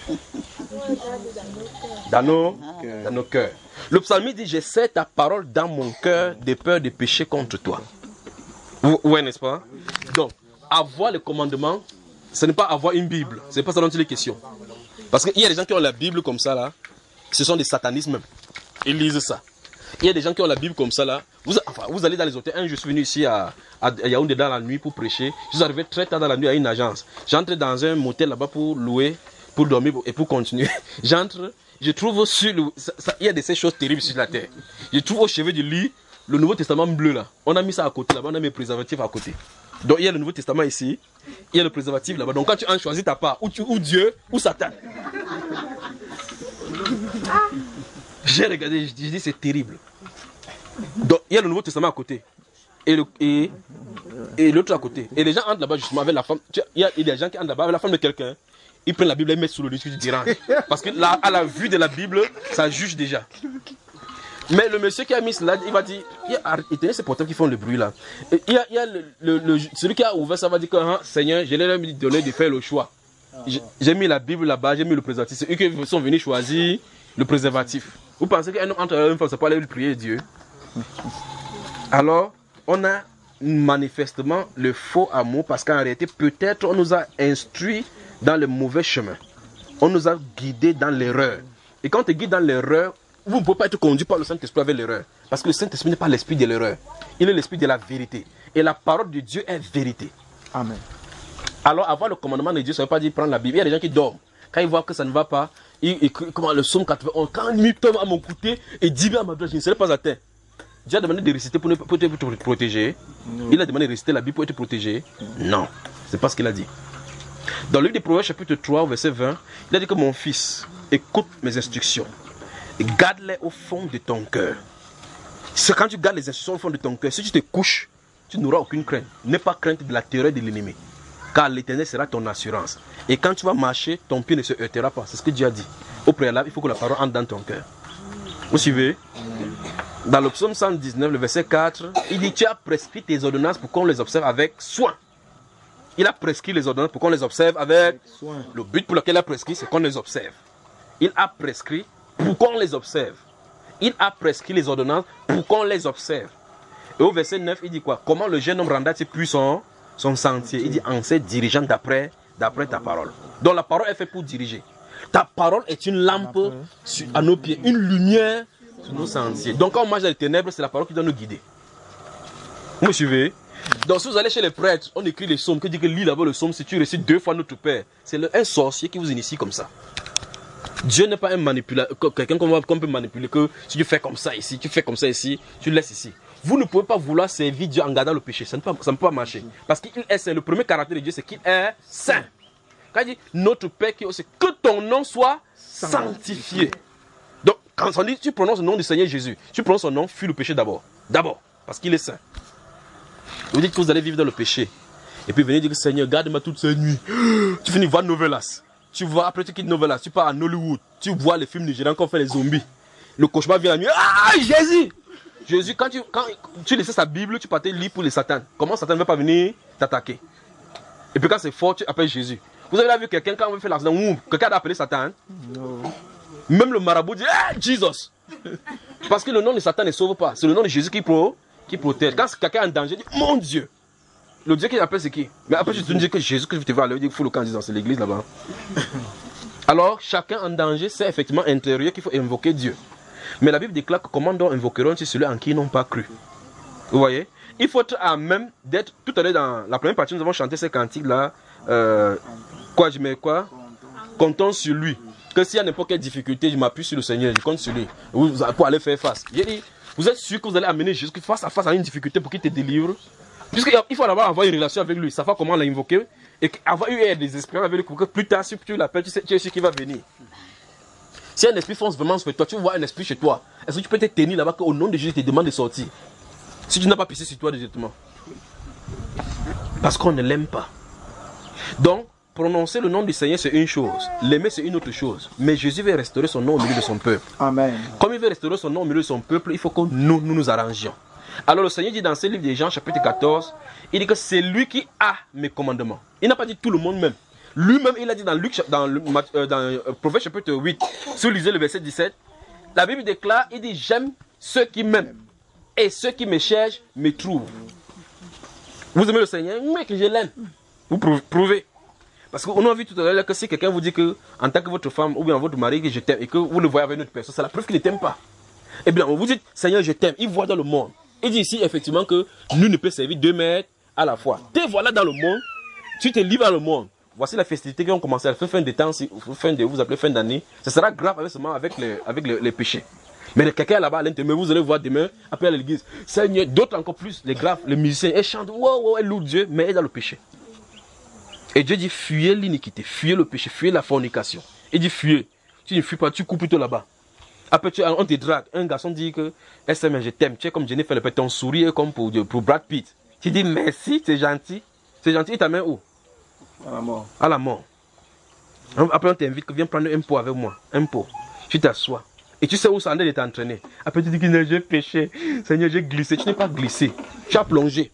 Dans nos, dans nos cœurs. Le psalmiste dit, je sais ta parole dans mon cœur de peur de pécher contre toi. Oui, n'est-ce pas? Donc, avoir les commandements, ce n'est pas avoir une Bible. Ce n'est pas ça dont il est question. Parce qu'il y a des gens qui ont la Bible comme ça, là. Ce sont des satanistes même. Ils lisent ça. Il y a des gens qui ont la Bible comme ça là. Vous, enfin, vous allez dans les hôtels. Un jour, je suis venu ici à, à Yaoundé dans la nuit pour prêcher. Je suis arrivé très tard dans la nuit à une agence. J'entre dans un motel là-bas pour louer, pour dormir et pour continuer. J'entre, je trouve sur le, ça, ça, il y a de ces choses terribles sur la terre. Je trouve au chevet du lit le Nouveau Testament bleu là. On a mis ça à côté là-bas, on a mis le préservatif à côté. Donc il y a le Nouveau Testament ici, il y a le préservatif là-bas. Donc quand tu en choisis ta part, ou, tu, ou Dieu, ou Satan. J'ai regardé, je dis c'est terrible. Donc il y a le Nouveau Testament à côté et le et, et l'autre à côté. Et les gens entrent là-bas justement avec la femme. Il y a, il y a des gens qui entrent là-bas avec la femme de quelqu'un. Ils prennent la Bible et mettent sous le lit, tu te déranges. Parce que là, à la vue de la Bible, ça juge déjà. Mais le monsieur qui a mis cela, il va dire, il y a, éteignez ces portables qui font le bruit là. Et il y a, il y a le, le, le, celui qui a ouvert ça va dire que hein, Seigneur, je leur ai donné de faire le choix. J'ai mis la Bible là-bas, j'ai mis le préservatif. C'est eux qui sont venus choisir le préservatif. Vous pensez qu'un homme entre une femme, ça peut aller lui prier Dieu? Alors, on a manifestement le faux amour parce qu'en réalité, peut-être on nous a instruits dans le mauvais chemin. On nous a guidés dans l'erreur. Et quand on te guide dans l'erreur, vous ne pouvez pas être conduit par le Saint-Esprit avec l'erreur. Parce que le Saint-Esprit n'est pas l'esprit de l'erreur. Il est l'esprit de la vérité. Et la parole de Dieu est vérité. Amen. Alors, avoir le commandement de Dieu, ça ne veut pas dire prendre la Bible. Il y a des gens qui dorment. Quand ils voient que ça ne va pas, ils écrivent comment le psaume quatre-vingt-onze. Quand il tombe à mon côté et dix à ma droite, je ne serai pas atteint. Dieu a demandé de réciter pour, pour te protéger. Oui. Il a demandé de réciter la Bible pour être protégé. Non. C'est pas ce qu'il a dit. Dans le livre des Proverbes, chapitre trois, verset vingt, il a dit que mon fils, écoute mes instructions et garde-les au fond de ton cœur. C'est quand tu gardes les instructions au fond de ton cœur, si tu te couches, tu n'auras aucune crainte. N'aie pas crainte de la terreur de l'ennemi. Car l'Éternel sera ton assurance. Et quand tu vas marcher, ton pied ne se heurtera pas. C'est ce que Dieu a dit. Au préalable, il faut que la parole entre dans ton cœur. Vous suivez? Dans le psaume cent dix-neuf, le verset quatre, il dit: tu as prescrit tes ordonnances pour qu'on les observe avec soin. Il a prescrit les ordonnances pour qu'on les observe avec soin. Le but pour lequel il a prescrit, c'est qu'on les observe. Il a prescrit pour qu'on les observe. Il a prescrit les ordonnances pour qu'on les observe. Et au verset neuf, il dit quoi? Comment le jeune homme rendra-t-il puissant son sentier? Il dit: en se dirigeant d'après, d'après ta parole. Donc la parole est faite pour diriger. Ta parole est une lampe sur, à nos pieds, une lumière sur nos sentiers. Donc quand on marche dans les ténèbres, c'est la parole qui doit nous guider. Vous me suivez? Donc si vous allez chez les prêtres, on écrit les psaumes, que dit que lis là-bas le psaume, si tu récites deux fois notre Père, c'est le, un sorcier qui vous initie comme ça. Dieu n'est pas un manipulateur, quelqu'un qu'on qu'on peut manipuler, que si tu fais comme ça ici, tu fais comme ça ici, tu laisses ici. Vous ne pouvez pas vouloir servir Dieu en gardant le péché, ça ne peut, ça ne peut pas marcher. Parce qu'il est saint, le premier caractère de Dieu, c'est qu'il est saint. Quand il dit notre Père qui est aussi, que ton nom soit sanctifié. Donc quand on dit tu prononces le nom du Seigneur Jésus, tu prononces son nom, fuis le péché d'abord. D'abord, parce qu'il est saint. Vous dites que vous allez vivre dans le péché. Et puis venez dire que Seigneur, garde-moi toute cette nuit. Tu finis voir Novelas. Tu vois, après tu quittes Novelas, tu pars à Hollywood. Tu vois les films nigériens qu'on fait les zombies. Le cauchemar vient la nuit. Ah, Jésus! Jésus, quand tu, quand tu laissais sa Bible, tu partais lire pour les Satan. Comment Satan ne va pas venir t'attaquer? Et puis quand c'est fort, tu appelles Jésus. Vous avez vu quelqu'un, quand on fait l'accident, quelqu'un a appelé Satan? Non. Même le marabout dit: hey, Jesus! Parce que le nom de Satan ne sauve pas. C'est le nom de Jésus qui, pro, qui protège. Quand quelqu'un est en danger, dit: mon Dieu! Le Dieu qui appelle, c'est qui? Mais après, je te dis que Jésus, que je te vois aller, il dit qu'il faut le camp dans l'église là-bas. Alors, chacun en danger, c'est effectivement intérieur qu'il faut invoquer Dieu. Mais la Bible déclare que comment donc invoqueront celui en qui ils n'ont pas cru? Vous voyez? Il faut être à même d'être. Tout à l'heure, dans la première partie, nous avons chanté ces cantiques-là. Euh, quoi, je mets quoi? Comptons sur lui. Que s'il y a n'importe quelle difficulté, je m'appuie sur le Seigneur, je compte sur lui. Vous, pour aller faire face. J'ai dit, vous êtes sûr que vous allez amener Jésus face à face à une difficulté pour qu'il te délivre? Puisqu'il faut d'abord avoir une relation avec lui, savoir comment l'invoquer, et avoir eu des esprits avec lui, pour que plus tard, si tu l'appelles, tu sais, tu es sûr qu'il va venir. Si un esprit fonce vraiment sur toi, tu vois un esprit chez toi, est-ce que tu peux te tenir là-bas qu'au nom de Jésus, il te demande de sortir? Si tu n'as pas pissé sur toi directement. Parce qu'on ne l'aime pas. Donc, prononcer le nom du Seigneur, c'est une chose. L'aimer, c'est une autre chose. Mais Jésus veut restaurer son nom au milieu de son peuple. Amen. Comme il veut restaurer son nom au milieu de son peuple, il faut que nous, nous nous arrangions. Alors le Seigneur dit dans ce livre de Jean, chapitre quatorze, il dit que c'est lui qui a mes commandements. Il n'a pas dit tout le monde même. Lui-même, il a dit dans Luc, dans, le, euh, dans euh, Proverbe chapitre huit, si vous lisez le verset dix-sept, la Bible déclare, il dit: j'aime ceux qui m'aiment, et ceux qui me cherchent me trouvent. Vous aimez le Seigneur? Oui, que je l'aime. Vous prouvez. Parce qu'on a vu tout à l'heure que si quelqu'un vous dit que, en tant que votre femme ou bien votre mari, que je t'aime, et que vous le voyez avec une autre personne, c'est la preuve qu'il ne t'aime pas. Eh bien, vous dites: Seigneur, je t'aime. Il voit dans le monde. Il dit ici, effectivement, que nul ne peut servir deux maîtres à la fois. Te voilà dans le monde, tu te livres dans le monde. Voici la festivité qui ont commencé à faire fin de temps, fin de, vous appelez fin d'année. Ce sera grave avec, seulement avec, les, avec les, les péchés. Mais quelqu'un là-bas à l'intérieur, vous allez voir demain, après à l'église, Seigneur, d'autres encore plus, les graves, les musiciens, ils chantent, wow, wow, elle loue Dieu, mais elle est dans le péché. Et Dieu dit: fuyez l'iniquité, fuyez le péché, fuyez la fornication. Il dit: fuyez. Tu ne fuis pas, tu cours plutôt là-bas. Après, tu, on te drague. Un garçon dit que, S M, je t'aime. Tu es comme Jennifer, le ton sourire comme pour, pour Brad Pitt. Tu dis merci, c'est gentil. C'est gentil, il t'amène où? À la mort. À la mort. Après, on t'invite, viens prendre un pot avec moi. Un pot. Tu t'assois. Et tu sais où ça en est de t'entraîner. Après, tu dis que j'ai péché. Seigneur, j'ai glissé. Tu n'es pas glissé. Tu as plongé.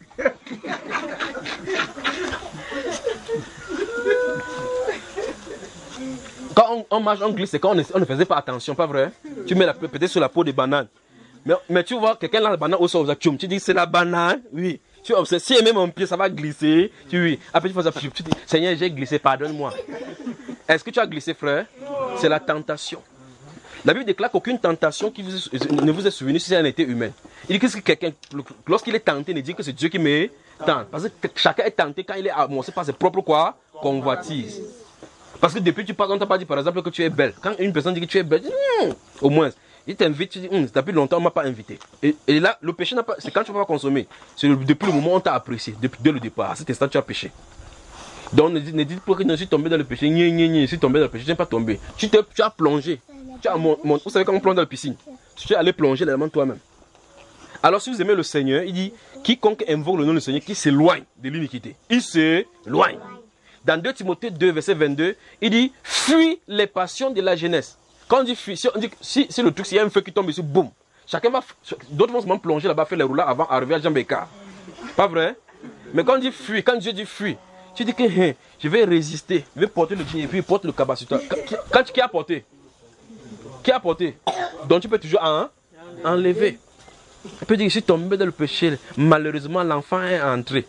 Quand on, on marche, on glisse, c'est quand on, on ne faisait pas attention, pas vrai? Tu mets la peut-être sur la peau des bananes. Mais, mais tu vois, quelqu'un là, la banane au sol, tu dis: c'est la banane, oui. Tu observes, si elle met mon pied, ça va glisser. Tu, oui. Après, tu fais ça, tu dis: Seigneur, j'ai glissé, pardonne-moi. Est-ce que tu as glissé, frère? C'est la tentation. La Bible déclare qu'aucune tentation qui vous, ne vous est survenue si elle était humaine. Il dit que quelqu'un, lorsqu'il est tenté, il dit que c'est Dieu qui me tente. Parce que chacun est tenté quand il est amorcé par ses propres quoi? Convoitises. Parce que depuis tu parles, on ne t'a pas dit par exemple que tu es belle. Quand une personne dit que tu es belle, tu dis, hm, au moins, il t'invite, tu dis: hm, depuis longtemps on ne m'a pas invité. Et, et là, le péché, c'est quand tu ne vas pas consommer. C'est le, depuis le moment où on t'a apprécié, depuis dès le départ. À cet instant, tu as péché. Donc ne dites, ne dites pas que je suis tombé dans le péché, gna, gna, gna, je suis tombé dans le péché, je n'ai pas tombé. Tu, te, tu as plongé. Tu as, mon, mon, vous savez quand on plonge dans la piscine, tu es allé plonger là-dedans toi-même. Alors si vous aimez le Seigneur, il dit, quiconque invoque le nom du Seigneur, qui s'éloigne de l'iniquité, il s'éloigne. Dans deux Timothée deux, verset vingt-deux, il dit, fuis les passions de la jeunesse. Quand on dit fuis, si, on dit, si, si le truc, s'il y a un feu qui tombe ici, boum, chacun va, d'autres vont se même plonger là-bas, faire les roulades avant d'arriver à Jean Bécard. Pas vrai? Mais quand on dit fuis, quand Dieu dit fuis, tu dis que hein, je vais résister, je vais porter le digne et puis porte le cabas sur toi. Quand, qui a porté? Qui a porté? Donc tu peux toujours hein, enlever. On peut dire que je suis tombé dans le péché, malheureusement l'enfant est entré.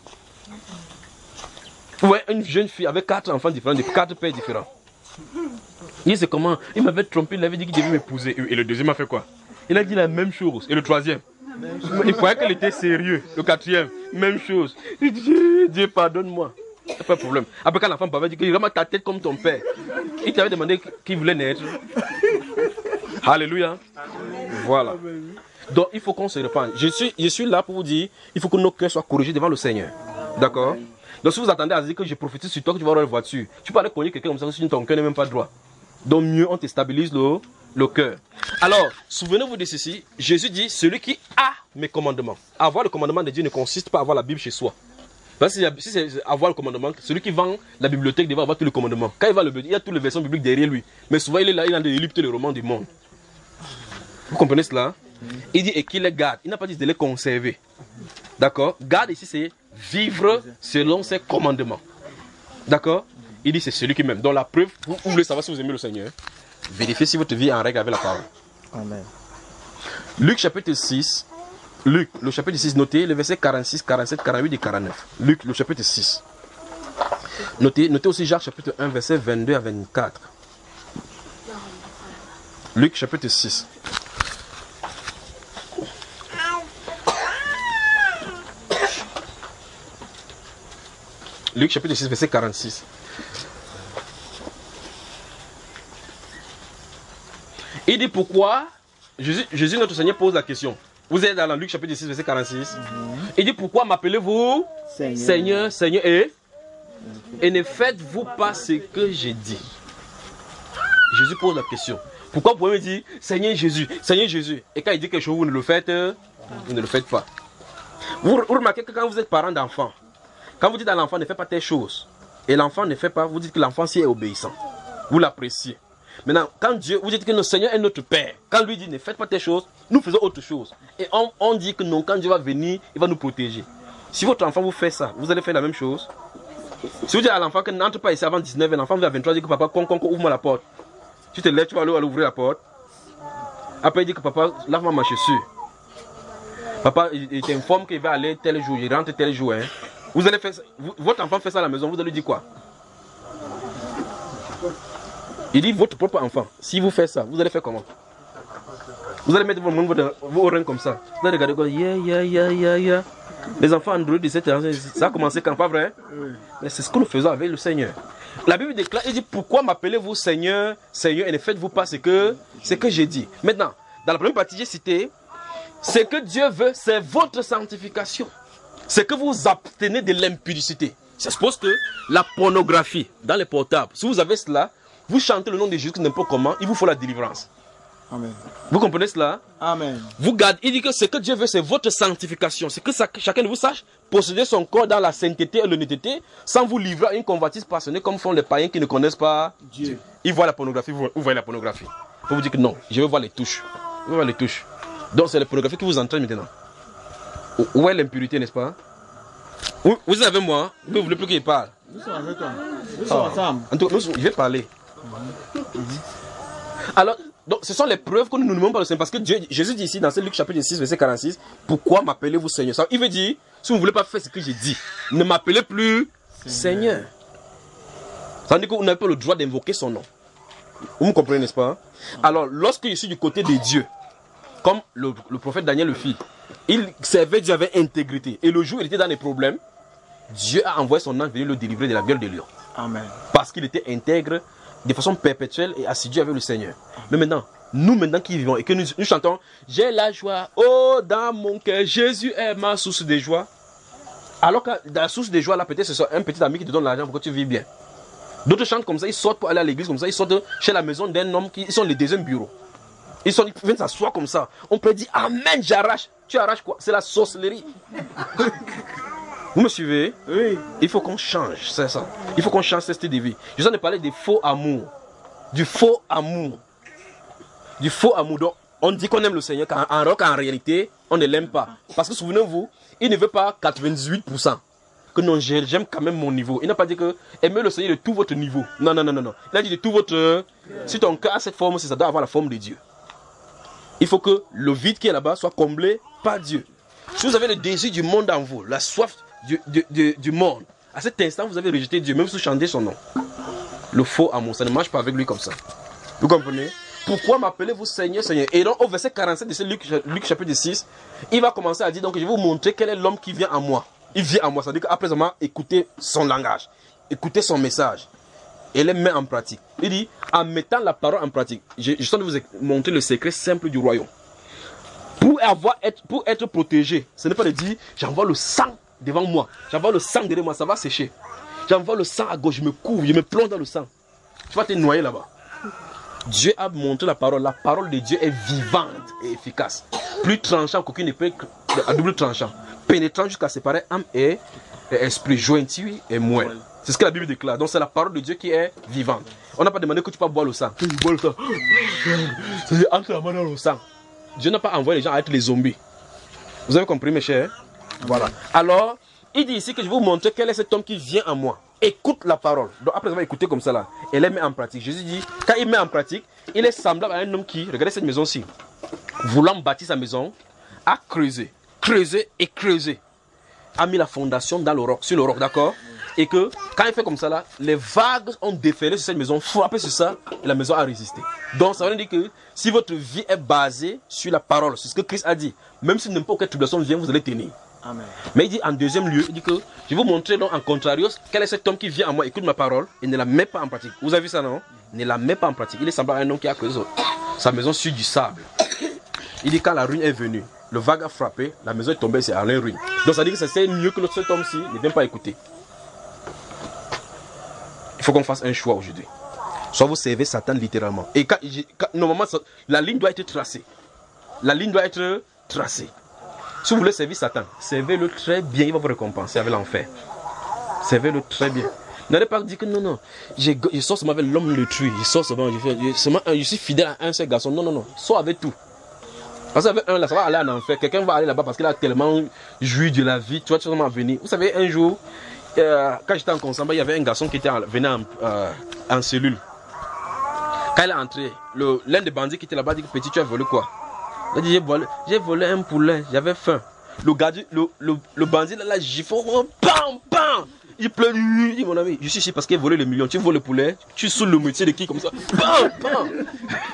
Ouais, une jeune fille avec quatre enfants différents, de quatre pères différents. Il sait comment? Il m'avait trompé, il avait dit qu'il devait m'épouser. Et le deuxième a fait quoi? Il a dit la même chose. Et le troisième? Il croyait qu'elle était sérieux. Le quatrième, même chose. Il dit, Dieu pardonne-moi. Pas de problème. Après quand l'enfant avait dit qu'il remet ta tête comme ton père. Il t'avait demandé qui voulait naître. Alléluia. Voilà. Donc il faut qu'on se repente. Je suis, je suis là pour vous dire, il faut que nos cœurs soient corrigés devant le Seigneur. D'accord? Donc si vous attendez à dire que je prophétise sur toi, que tu vas avoir une voiture, tu peux aller cogner quelqu'un comme ça, si ton cœur n'est même pas droit. Donc mieux on te stabilise le, le cœur. Alors, souvenez-vous de ceci, Jésus dit, celui qui a mes commandements. Avoir le commandement de Dieu ne consiste pas à avoir la Bible chez soi. Parce que si c'est avoir le commandement, celui qui vend la bibliothèque devrait avoir tous les commandements. Quand il va le il y a toutes les versions bibliques derrière lui. Mais souvent il est là, il a lu tous les romans du monde. Vous comprenez cela? Il dit et qu'il les garde. Il n'a pas dit de les conserver. D'accord? Garde ici c'est vivre selon ses commandements. D'accord? Il dit c'est celui qui m'aime. Donc la preuve, vous, vous voulez savoir si vous aimez le Seigneur, vérifiez si votre vie est en règle avec la parole. Amen. Luc chapitre six. Luc, le chapitre six, notez les versets quarante-six, quarante-sept, quarante-huit et quarante-neuf. Luc, le chapitre six. Notez, notez aussi Jacques chapitre un, verset vingt-deux à vingt-quatre. Luc chapitre six. Luc chapitre six, verset quarante-six. Il dit pourquoi Jésus, Jésus notre Seigneur pose la question. Vous êtes dans Luc chapitre six, verset quarante-six. Mm-hmm. Il dit pourquoi m'appelez-vous Seigneur, Seigneur, Seigneur et, et ne faites-vous pas ce que j'ai dit. Jésus pose la question. Pourquoi vous pouvez me dire Seigneur Jésus, Seigneur Jésus, et quand il dit quelque chose, vous ne le faites, vous ne le faites pas. Vous, vous remarquez que quand vous êtes parent d'enfant, quand vous dites à l'enfant ne fais pas telle chose, et l'enfant ne fait pas, vous dites que l'enfant s'y est obéissant. Vous l'appréciez. Maintenant, quand Dieu, vous dites que notre Seigneur est notre Père, quand lui dit ne faites pas telle chose, nous faisons autre chose. Et on, on dit que non, quand Dieu va venir, il va nous protéger. Si votre enfant vous fait ça, vous allez faire la même chose. Si vous dites à l'enfant que n'entre pas ici avant dix-neuf ans, l'enfant vous à vingt-trois ans, dit que papa, con, con, con, ouvre-moi la porte. Tu te lèves, tu vas aller ouvrir la porte. Après, il dit que papa, lave-moi ma chaussure. Papa, il, il t'informe qu'il va aller tel jour, il rentre tel jour. Hein. Vous allez faire ça, vous, votre enfant fait ça à la maison, vous allez lui dire quoi? Il dit votre propre enfant, si vous faites ça, vous allez faire comment? Vous allez mettre vos, vos, vos oreilles comme ça. Vous allez regarder quoi? Yeah, yeah, yeah, yeah, yeah. Les enfants Android de sept ans, ça a commencé quand, pas vrai? Mais c'est ce que nous faisons avec le Seigneur. La Bible déclare, il dit pourquoi m'appelez-vous Seigneur, Seigneur et ne faites-vous pas ce que, ce que j'ai dit. Maintenant, dans la première partie, j'ai cité, ce que Dieu veut, c'est votre sanctification. C'est que vous vous abstenez de l'impudicité. Ça suppose que la pornographie dans les portables, si vous avez cela, vous chantez le nom de Jésus n'importe comment, il vous faut la délivrance. Amen. Vous comprenez cela? Amen. Vous gardez, il dit que ce que Dieu veut, c'est votre sanctification. C'est que ça, chacun de vous sache posséder son corps dans la sainteté et l'honnêteté, sans vous livrer à une convoitise passionnée comme font les païens qui ne connaissent pas Dieu. Ils voient la pornographie, vous, vous voyez la pornographie. Il faut vous dire que non, je veux voir les touches. Je veux voir les touches. Donc c'est la pornographie qui vous entraîne maintenant. Où est l'impurité, n'est-ce pas? Vous, vous êtes avec moi? Vous ne voulez plus qu'il parle? Nous sommes avec toi. Nous sommes ensemble. En tout cas, je vais parler. Alors, donc, ce sont les preuves que nous ne demandons pas le Seigneur. Parce que Dieu, Jésus dit ici dans Luc chapitre six, verset quarante-six, pourquoi m'appelez-vous Seigneur? Ça, il veut dire, si vous ne voulez pas faire ce que j'ai dit, ne m'appelez plus Seigneur. Seigneur. Ça veut dire que vous n'avez pas le droit d'invoquer son nom. Vous me comprenez, n'est-ce pas? Alors, lorsque je suis du côté de Dieu, comme le, le prophète Daniel le fit, il servait Dieu avec intégrité. Et le jour où il était dans les problèmes, Dieu a envoyé son ange venir le délivrer de la gueule des lions. Amen. Parce qu'il était intègre de façon perpétuelle et assidu avec le Seigneur. Mais maintenant, nous maintenant qui vivons et que nous, nous chantons, j'ai la joie, oh dans mon cœur, Jésus est ma source de joie. Alors que dans la source de joie, là, peut-être c'est un petit ami qui te donne l'argent pour que tu vis bien. D'autres chantent comme ça, ils sortent pour aller à l'église comme ça, ils sortent chez la maison d'un homme qui ils sont les deuxième bureau. Ils, sont, ils viennent s'asseoir comme ça. On peut dire amen, j'arrache. Tu arraches quoi? C'est la sorcellerie. Vous me suivez? Oui. Il faut qu'on change, c'est ça. Il faut qu'on change ce style de vie. Je viens de parler des faux amours. Du faux amour. Du faux amour. Donc, on dit qu'on aime le Seigneur, qu'en en, en réalité, on ne l'aime pas. Parce que souvenez-vous, il ne veut pas quatre-vingt-dix-huit pour cent. Que non, j'aime quand même mon niveau. Il n'a pas dit que aimer le Seigneur de tout votre niveau. Non, non, non, non. non. Il a dit de tout votre... Si ton cœur a cette forme, ça doit avoir la forme de Dieu. Il faut que le vide qui est là-bas soit comblé par Dieu. Si vous avez le désir du monde en vous, la soif du, du, du, du monde, à cet instant, vous avez rejeté Dieu, même si vous chantez son nom. Le faux amour, ça ne marche pas avec lui comme ça. Vous comprenez? Pourquoi m'appelez-vous Seigneur, Seigneur? Et donc, au verset quarante-sept de ce Luc, Luc chapitre six, il va commencer à dire, donc, je vais vous montrer quel est l'homme qui vient en moi. Il vient en moi, c'est-à-dire qu'après avoir écouté son langage, écouter son message, et les met en pratique. Il dit, en mettant la parole en pratique, je, je suis en train de vous montrer le secret simple du royaume. Pour, avoir, être, pour être protégé, ce n'est pas de dire, j'envoie le sang devant moi, j'envoie le sang derrière moi, ça va sécher. J'envoie le sang à gauche, je me couvre, je me plonge dans le sang. Tu vas te noyer là-bas. Dieu a montré la parole. La parole de Dieu est vivante et efficace. Plus tranchant qu'aucune épée à double tranchant. Pénétrant jusqu'à séparer âme et, et esprit, jointu et moelle. C'est ce que la Bible déclare. Donc c'est la parole de Dieu qui est vivante. On n'a pas demandé que tu peux boire le sang. Tu bois le sang. C'est entre la main dans le sang. Dieu n'a pas envoyé les gens à être les zombies. Vous avez compris mes chers? Voilà. Alors, il dit ici que je vais vous montrer quel est cet homme qui vient en moi. Écoute la parole. Donc après avoir écouté comme ça là, et les met en pratique. Jésus dit, quand il met en pratique, il est semblable à un homme qui, regardez cette maison-ci, voulant bâtir sa maison, a creusé, creusé et creusé, a mis la fondation dans le roc, sur le roc, d'accord? Et que quand il fait comme ça là, les vagues ont déferlé sur cette maison, frappé sur ça, et la maison a résisté. Donc ça veut dire que si votre vie est basée sur la parole, c'est ce que Christ a dit, même si n'importe quelle tribulation vient, vous allez tenir. Amen. Mais il dit en deuxième lieu, il dit que je vais vous montrer donc en contrario quel est cet homme qui vient à moi, écoute ma parole et ne la met pas en pratique. Vous avez vu ça, non? Ne la met pas en pratique. Il est semblable à un homme qui a creusé sa maison sur du sable. Il dit quand la ruine est venue, le vague a frappé, la maison est tombée, c'est en ruine. Donc ça dit que c'est mieux que cet homme-ci ne vient pas écouter. Il faut qu'on fasse un choix aujourd'hui. Soit vous servez Satan littéralement. Et quand, quand, normalement, la ligne doit être tracée. La ligne doit être tracée. Si vous voulez servir Satan, servez-le très bien, il va vous récompenser avec l'enfer. Servez-le très bien. N'allez pas dire que non, non, je sors seulement avec l'homme le truie, je sors seulement, je, fais, je, seulement, je suis fidèle à un seul garçon. Non, non, non, sors avec tout. Parce qu'avec un là, ça va aller en enfer. Quelqu'un va aller là-bas parce qu'il a tellement joui de la vie, tu vas seulement venir. Vous savez, un jour, euh, quand j'étais en Consamba, il y avait un garçon qui était en, venait en, euh, en cellule. Quand il est entré, l'un des bandits qui était là-bas dit que petit, tu as volé quoi? Il a dit, j'ai volé, j'ai volé un poulet, j'avais faim. Le gardien, le, le, le bandit, là, là, gifle, bam, bam. Il pleure, il dit, mon ami, je suis ici parce qu'il a volé le million. Tu voles le poulet, tu saoules le métier de qui comme ça? Bam, bam.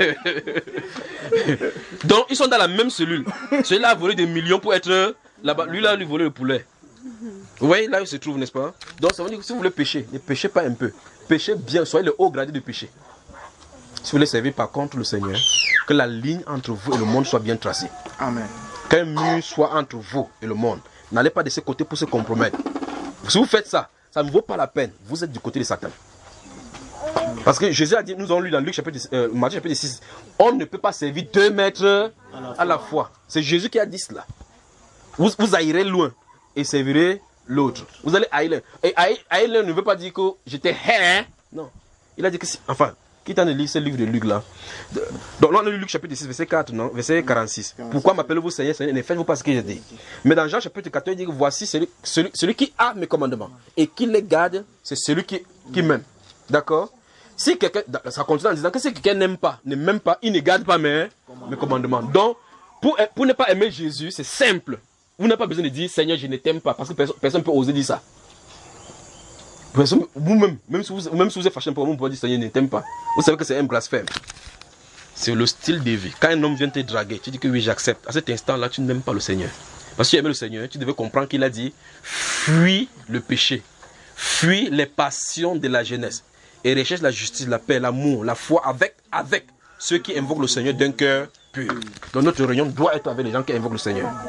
Donc, ils sont dans la même cellule. Celui-là a volé des millions pour être là-bas. Lui, là, lui volé le poulet. Vous voyez, là où il se trouve, n'est-ce pas? Donc, ça veut dire que si vous voulez pécher, ne péchez pas un peu. Péchez bien, soyez le haut gradé de péché. Si vous voulez servir par contre le Seigneur, que la ligne entre vous et le monde soit bien tracée. Amen. Qu'un mur soit entre vous et le monde. N'allez pas de ce côté pour se compromettre. Si vous faites ça, ça ne vaut pas la peine. Vous êtes du côté de Satan. Parce que Jésus a dit, nous avons lu dans Luc chapitre, euh, Matthieu chapitre six, on ne peut pas servir deux maîtres à la fois. C'est Jésus qui a dit cela. Vous, vous haïrez loin et servirez l'autre. Vous allez haïr l'un. Et haïr l'un ne veut pas dire que j'étais haïr. Non. Il a dit que, enfin, qui t'en lit ce livre de Luc là? Donc là on a lu Luc chapitre six, verset quatre, non? Verset quarante-six. Pourquoi m'appelez-vous Seigneur, Seigneur? Ne faites-vous pas ce que j'ai dit. Mais dans Jean chapitre quatorze, il dit que voici celui, celui, celui qui a mes commandements et qui les garde, c'est celui qui, qui m'aime. D'accord? Si quelqu'un, ça continue en disant que si quelqu'un n'aime pas, ne m'aime pas, il ne garde pas mes, mes commandements. Donc, pour, pour ne pas aimer Jésus, c'est simple. Vous n'avez pas besoin de dire Seigneur, je ne t'aime pas, parce que personne ne peut oser dire ça. Vous-même, même si vous, même si vous êtes fâché pour vous, vous pouvez dire Seigneur, je ne t'aime pas. Vous savez que c'est un blasphème. C'est le style de vie. Quand un homme vient te draguer, tu dis que oui, j'accepte. À cet instant-là, tu n'aimes pas le Seigneur. Parce que tu aimes le Seigneur, tu devais comprendre qu'il a dit fuis le péché, fuis les passions de la jeunesse et recherche la justice, la paix, l'amour, la foi avec, avec ceux qui invoquent le Seigneur d'un cœur pur. Donc notre réunion doit être avec les gens qui invoquent le Seigneur.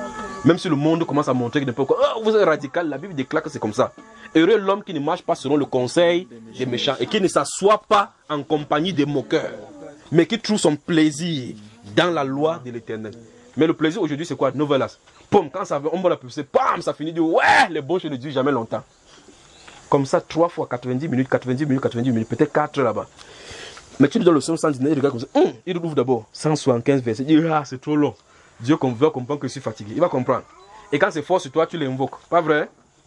Même si le monde commence à montrer que n'importe quoi, oh, vous êtes radical, la Bible déclare que c'est comme ça. Heureux l'homme qui ne marche pas selon le conseil des méchants et qui ne s'assoit pas en compagnie des moqueurs, mais qui trouve son plaisir dans la loi de l'Éternel. Mais le plaisir aujourd'hui, c'est quoi? Novelas. Poum, quand ça veut, on va la publicité, bam, ça finit de ouais, les bons, je ne dis jamais longtemps. Comme ça, trois fois quatre-vingt-dix minutes, quatre-vingt-dix minutes, quatre-vingt-dix minutes, peut-être quatre heures là-bas. Mais tu lui donnes le psaume cent dix-neuf, il regarde comme ça, hum, il ouvre d'abord cent soixante-quinze versets, il dit ah, c'est trop long. Dieu va comprendre que je suis fatigué, il va comprendre. Et quand c'est fort sur toi, tu l'invoques, pas vrai?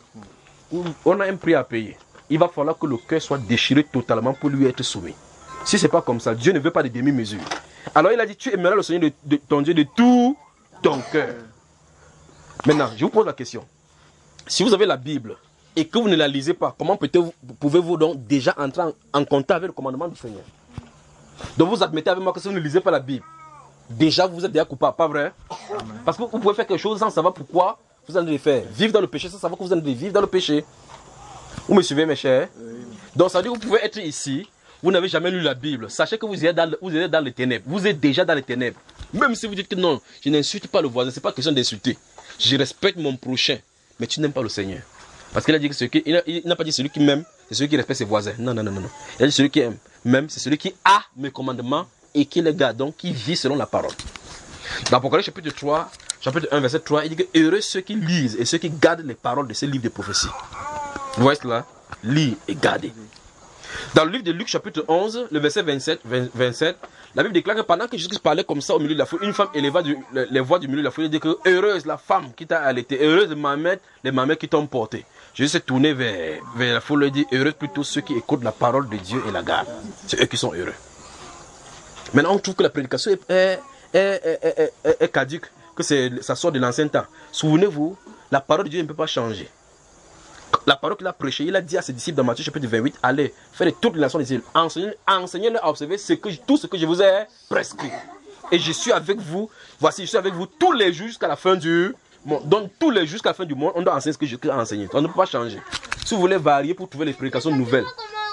On a un prix à payer. Il va falloir que le cœur soit déchiré totalement pour lui être soumis. Si ce n'est pas comme ça, Dieu ne veut pas de demi-mesures. Alors il a dit, tu aimeras le Seigneur de, de ton Dieu de tout ton cœur. Maintenant, je vous pose la question. Si vous avez la Bible et que vous ne la lisez pas, comment pouvez-vous donc déjà entrer en, en contact avec le commandement du Seigneur? Donc vous admettez avec moi que si vous ne lisez pas la Bible, déjà vous êtes déjà coupable, pas vrai? Parce que vous pouvez faire quelque chose sans savoir pourquoi vous allez le faire. Vivre dans le péché sans savoir que vous allez vivre dans le péché. Vous me suivez mes chers? Donc ça veut dire que vous pouvez être ici, vous n'avez jamais lu la Bible. Sachez que vous êtes dans, vous êtes dans les ténèbres. Vous êtes déjà dans les ténèbres. Même si vous dites que non, je n'insulte pas le voisin, ce n'est pas question d'insulter. Je respecte mon prochain, mais tu n'aimes pas le Seigneur. Parce qu'il a dit que celui qui, il n'a pas dit celui qui m'aime, c'est celui qui respecte ses voisins. Non, non, non, non. Il a dit celui qui aime, même, c'est celui qui a mes commandements et qui les garde, donc qui vit selon la parole. Dans Apocalypse chapitre trois, chapitre un, verset trois, il dit que heureux ceux qui lisent et ceux qui gardent les paroles de ces livres de prophétie. Vous voyez cela? Lire et garder. Dans le livre de Luc chapitre onze, le verset vingt-sept, vingt, vingt-sept, la Bible déclare que pendant que Jésus parlait comme ça au milieu de la foule, une femme éleva du, les, les voix du milieu de la foule et dit que heureuse la femme qui t'a allaité, heureuse les mamelles, les mamelles qui t'ont porté. Jésus s'est tourné vers, vers la foule et dit heureuse plutôt ceux qui écoutent la parole de Dieu et la gardent. C'est eux qui sont heureux. Maintenant on trouve que la prédication est, est, est, est, est, est, est caduque, que ça sort de l'ancien temps. Souvenez-vous, la parole de Dieu ne peut pas changer. La parole qu'il a prêchée, il a dit à ses disciples dans Matthieu chapitre vingt-huit, allez, faites toutes les nations des îles, enseignez-leur enseignez à observer ce que, tout ce que je vous ai prescrit. Et je suis avec vous, voici, je suis avec vous tous les jours jusqu'à la fin du monde. Donc tous les jours jusqu'à la fin du monde, on doit enseigner ce que je ai enseigné. On ne peut pas changer. Si vous voulez varier pour trouver les prédications nouvelles.